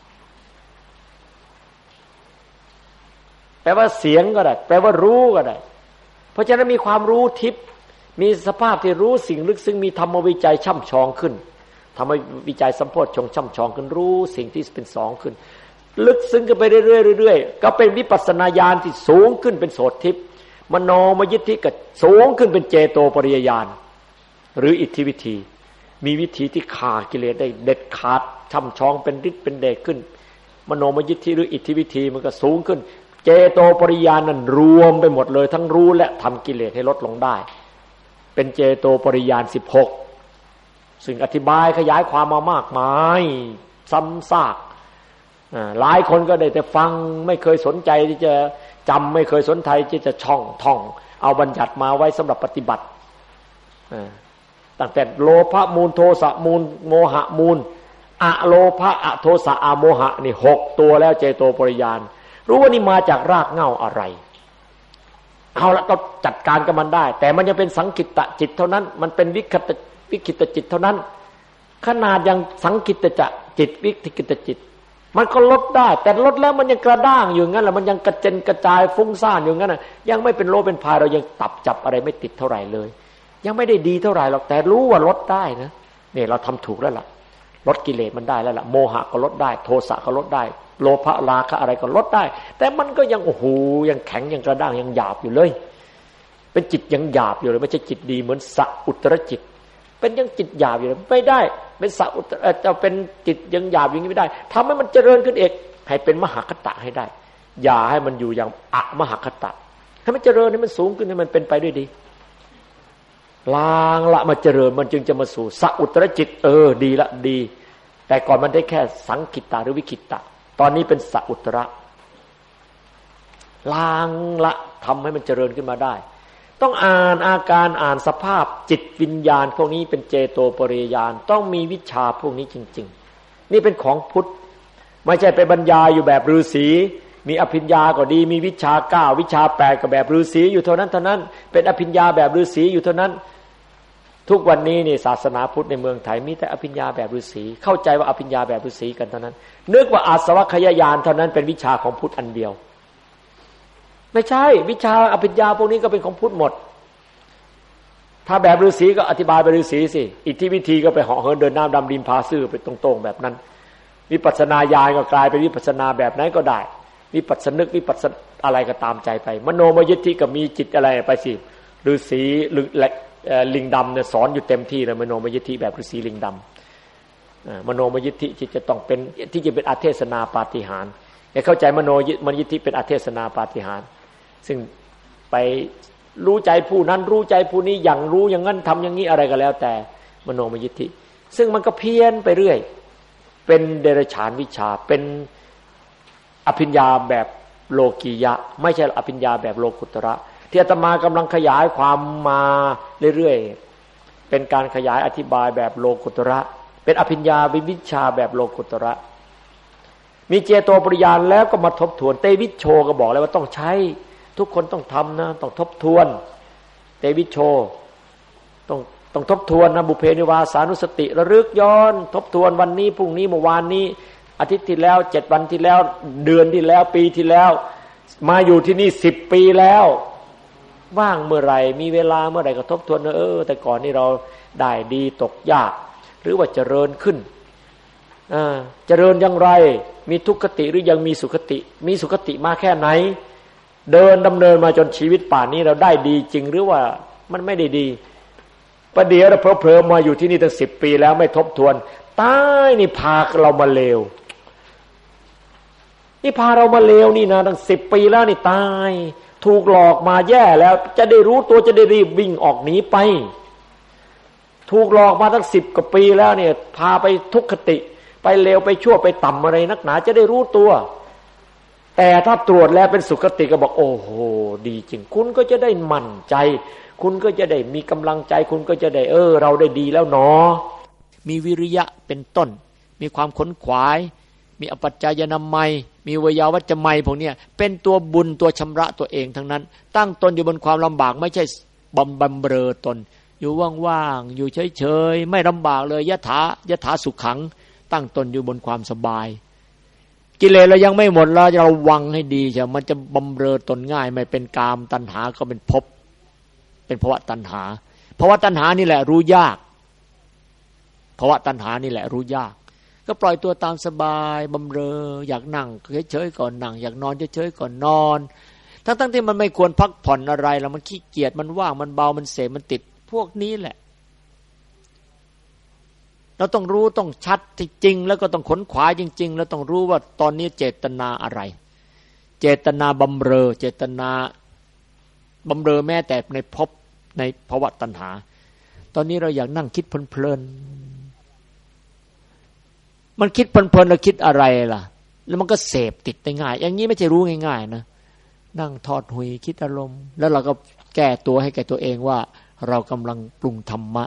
แปลว่าเสียงก็ได้แปลว่ารู้ก็ได้เพราะฉะนั้นมีความรู้ทิพย์มีสภาพที่รู้สิ่งลึกซึ้งมีธรรมวิจัยช่ำชองขึ้นทำให้วิจัยสัมโพชฌงค์ช่ำชองขึ้นรู้สิ่งที่เป็นสองขึ้นลึกซึ้งกันไปเรื่อยๆเรื่อยๆก็เป็นวิปัสสนาญาณที่สูงขึ้นเป็นโสตทิพย์มโนมยิทธิก็สูงขึ้นเป็นเจโตปริยญาณหรืออิทธิวิธีมีวิธีที่ฆ่ากิเลสได้เด็ดขาดช่ำชองเป็นฤทธิ์เป็นเดชขึ้นมโนมยิทธิหรืออิทธิวิธีมันก็สูงขึ้นเจโตปริยญาณนั้นรวมไปหมดเลยทั้งรู้และทำกิเลสให้ลดลงได้เป็นเจโตปริยญาณสิบหกซึ่งอธิบายขยายความมามากมายซ้ำซากหลายคนก็ได้แต่ฟังไม่เคยสนใจที่จะจำไม่เคยสนใจที่จะช่องท่องเอาบัญญัติมาไว้สำหรับปฏิบัติตั้งแต่โลภะมูลโทสะมูลโมหะมูลอะโลภะอะโทสะอะโมหะนี่หกตัวแล้วเจโตปริยญาณรู้ว่านี่มาจากรากเหง้าอะไรเอาละก็จัดการกับมันได้แต่มันยังเป็นสังคิตตจิตเท่านั้นมันเป็นวิคิตวิคิตจิตเท่านั้นขนาดยังสังคิตจะจิตวิคิตจิตมันก็ลดได้แต่ลดแล้วมันยังกระด้างอยู่งั้นแหละมันยังกระเจนกระจายฟุ้งซ่านอยู่งั้นน่ะยังไม่เป็นโลเป็นพายเรายังตับจับอะไรไม่ติดเท่าไหร่เลยยังไม่ได้ดีเท่าไหร่หรอกแต่รู้ว่าลดได้นะเนี่ยเราทำถูกแล้วล่ะลดกิเลสมันได้แล้วล่ะโมหะก็ลดได้โทสะก็ลดได้โลภะราคะอะไรก็ลดได้แต่มันก็ยังโอ้โหยังแข็งยังกระด้างยังหยาบอยู่เลยเป็นจิตยังหยาบอยู่เลยไม่ใช่จิตดีเหมือนสัอุตตรจิตเป็นยังจิตหยาบอยู่เลยไม่ได้เป็นสัอุตจะเป็นจิตยังหยาบอย่างนี้ไม่ได้ทำให้มันเจริญขึ้นเอกให้เป็นมหาคตะให้ได้อย่าให้มันอยู่อย่างอะมหคตะให้มันเจริญให้มันสูงขึ้นให้มันเป็นไปด้วยดีล้างละมาเจริญมันจึงจะมาสู่สัอุตตรจิตเออดีละดีแต่ก่อนมันได้แค่สังคิตตะหรือวิคิตตะตอนนี้เป็นสัอุตตรล้างละทำให้มันเจริญขึ้นมาได้ต้องอ่านอาการอ่านสภาพจิตวิญญาณพวกนี้เป็นเจโตปริยญาณต้องมีวิชาพวกนี้จริงๆนี่เป็นของพุทธไม่ใช่ไปบรรยายอยู่แบบฤาษีมีอภิญญาก็ดีมีวิชาเก้าวิชาแปดก็แบบฤาษีอยู่เท่านั้นเท่านั้นเป็นอภิญญาแบบฤาษีอยู่เท่านั้นทุกวันนี้นี่ศาสนาพุทธในเมืองไทยมีแต่อภิญญาแบบฤาษีเข้าใจว่าอภิญญาแบบฤาษีกันเท่านั้นนึกว่าอาสวัคยายานเท่านั้นเป็นวิชาของพุทธอันเดียวไม่ใช่วิชาอภิญญาพวกนี้ก็เป็นของพุทธหมดถ้าแบบฤาษีก็อธิบายแบบฤาษีสิอิทธิวิธีก็ไปเหาะเหินเดินน้ำดำดินพาซื่อไปตรงๆแบบนั้นวิปัสสนาญาณก็กลายเป็นวิปัสสนาแบบไหนก็ได้วิปัสสนึกวิปัสสอะไรก็ตามใจไปมโนมยิทธิก็มีจิตอะไรไปสิฤาษีหรือลิงดำเนี่ยสอนอยู่เต็มที่เลยมโนมยิทธิแบบฤาษีลิงดำมโนมยิทธิที่จะต้องเป็นที่จะเป็นอาเทศนาปาฏิหาริย์ให้เข้าใจมโนมยิทธิเป็นอาเทศนาปาฏิหาริย์ซึ่งไปรู้ใจผู้นั้นรู้ใจผู้นี้อย่างรู้อย่างนั้นทำอย่างนี้อะไรก็แล้วแต่มโนมยิทธิซึ่งมันก็เพี้ยนไปเรื่อยเป็นเดรัจฉานวิชาเป็นอภิญญาแบบโลกียะไม่ใช่อภิญญาแบบโลกุตระที่อาตมากำลังขยายความมาเรื่อยๆเป็นการขยายอธิบายแบบโลกุตระเป็นอภิญญาวิวิชาแบบโลกุตระมีเจโตปริยานแล้วก็มาทบทวนเตวิชโชก็บอกแล้วว่าต้องใช้ทุกคนต้องทำนะต้องทบทวนเตวิชโชต้องต้องทบทวนนะบุพเพนิวาสานุสติระลึกย้อนทบทวนวันนี้พรุ่งนี้เมื่อวานนี้อาทิตย์ที่แล้วเจ็ดวันที่แล้วเดือนที่แล้วปีที่แล้วมาอยู่ที่นี่สิบปีแล้วว่างเมื่อไหร่มีเวลาเมื่อไหร่ก็ทบทวนเออแต่ก่อนนี่เราได้ดีตกยากหรือว่าเจริญขึ้นอ่าเจริญอย่างไรมีทุกขติหรือยังมีสุขติมีสุขติมาแค่ไหนเดินดำเนินมาจนชีวิตป่านนี้เราได้ดีจริงหรือว่ามันไม่ได้ดีประเดี๋ยวเราเพลิๆมาอยู่ที่นี่ตั้งสิบปีแล้วไม่ทบทวนตายนี่พาเรามาเลวนี่พาเรามาเลวนี่นะตั้งสิบปีแล้วนี่ตายถูกหลอกมาแย่แล้วจะได้รู้ตัวจะได้รีบวิ่งออกหนีไปถูกหลอกมาตั้งสิบกว่าปีแล้วเนี่ยพาไปทุกขติไปเลวไปชั่วไปต่ำอะไรนักหนาจะได้รู้ตัวแต่ถ้าตรวจแล้วเป็นสุขติก็บอกโอ้โหดีจริงคุณก็จะได้มั่นใจคุณก็จะได้มีกำลังใจคุณก็จะได้เออเราได้ดีแล้วเนาะมีวิริยะเป็นต้นมีความขนขวายมีอปัจจายนามัยมีวิยาวัจจะไมยพวกนี้เป็นตัวบุญตัวชำระตัวเองทั้งนั้นตั้งตนอยู่บนความลำบากไม่ใช่บำบำเรอตนอยู่ว่างๆอยู่เฉยๆไม่ลำบากเลยยะถายะถาสุขังตั้งตนอยู่บนความสบายกิเลสเรายังไม่หมดเราจะระวังให้ดีใช่มันจะบำเรอตนง่ายไม่เป็นกามตัณหาก็เป็นภพเป็นภวะตัณหาภวะตัณหานี่แหละรู้ยากภวะตัณหานี่แหละรู้ยากก็ปล่อยตัวตามสบายบำเรออยากนั่งเฉยๆก่อนนั่งอยากนอนเฉยๆก่อนนอนทั้งๆที่มันไม่ควรพักผ่อนอะไรแล้วมันขี้เกียจมันว่างมันเบามันเสพมันติดพวกนี้แหละเราต้องรู้ต้องชัดจริงๆแล้วก็ต้องขนขวายจริงๆแล้วต้องรู้ว่าตอนนี้เจตนาอะไรเจตนาบำเรอเจตนาบำเรอแม้แต่ในภพในภวะตัณหาตอนนี้เราอยากนั่งคิดเพลินๆมันคิดเพลินๆแล้วคิดอะไรล่ะแล้วมันก็เสพติดได้ง่ายอย่างนี้ไม่ใช่รู้ง่ายๆนะนั่งทอดหุยคิดอารมณ์แล้วเราก็แก้ตัวให้แก่ตัวเองว่าเรากำลังปรุงธรรมะ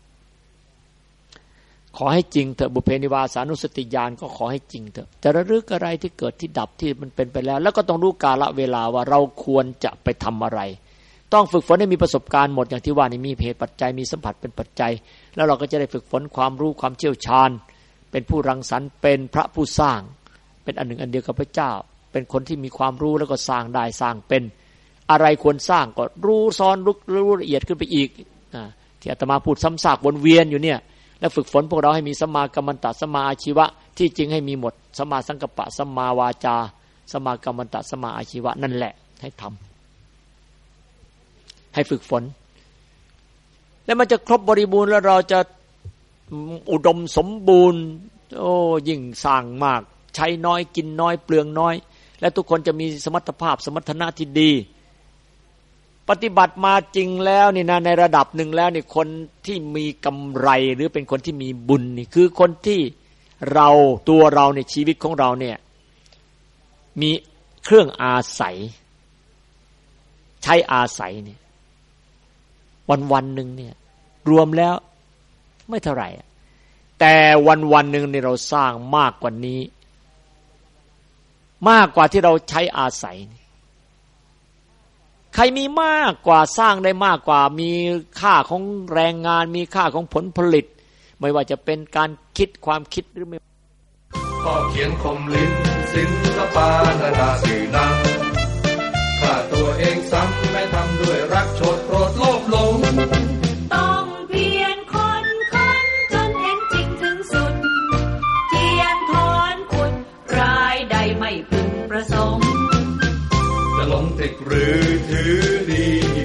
ขอให้จริงเถอะบุพเพนิวาสานุสติญาณก็ขอให้จริงเถอะจะระลึกอะไรที่เกิดที่ดับที่มันเป็นไปแล้วแล้วก็ต้องรู้กาลเวลาว่าเราควรจะไปทำอะไรต้องฝึกฝนให้มีประสบการณ์หมดอย่างที่ว่านี่มีเหตุปัจจัยมีสัมผัสเป็นปัจจัยแล้วเราก็จะได้ฝึกฝนความรู้ความเชี่ยวชาญเป็นผู้รังสรรค์เป็นพระผู้สร้างเป็นอันหนึ่งอันเดียวกับพระเจ้าเป็นคนที่มีความรู้แล้วก็สร้างได้สร้างเป็นอะไรควรสร้างก็รู้ซ้อนรู้รู้ละเอียดขึ้นไปอีกที่อาตมาพูดซ้ำซากวนเวียนอยู่เนี่ยและฝึกฝนพวกเราให้มีสัมมากัมมันตะสัมมาอาชีวะที่จริงให้มีหมดสัมมาสังกัปปะสัมมาวาจาสัมมากัมมันตะสัมมาอาชีวะนั่นแหละให้ทำให้ฝึกฝนแล้วมันจะครบบริบูรณ์แล้วเราจะอุดมสมบูรณ์โอ้ยิ่งสร้างมากใช้น้อยกินน้อยเปลืองน้อยและทุกคนจะมีสมรรถภาพสมรรถนะที่ดีปฏิบัติมาจริงแล้วนี่นะในระดับหนึ่งแล้วนี่คนที่มีกำไรหรือเป็นคนที่มีบุญนี่คือคนที่เราตัวเราในชีวิตของเราเนี่ยมีเครื่องอาศัยใช้อาศัยเนี่ยวันวันหนึ่งเนี่ยรวมแล้วไม่เท่าไหร่แต่วันวันหนึ่งนี่เราสร้างมากกว่านี้มากกว่าที่เราใช้อาศัยใครมีมากกว่าสร้างได้มากกว่ามีค่าของแรงงานมีค่าของผลผลิตไม่ว่าจะเป็นการคิดความคิดหรือไม่ก็เขียนคมลิ้นศิลปะนานาสื่อนั้นข้าตัวเองซ้ำไม่ทำด้วยรักโชดโปรดโลภหลงต้องเพียรคนค้นจนเห็นจริงถึงสุดเทียนถอนขุดรายใดไม่พึงประสงค์จะหลงติดหรือถือดี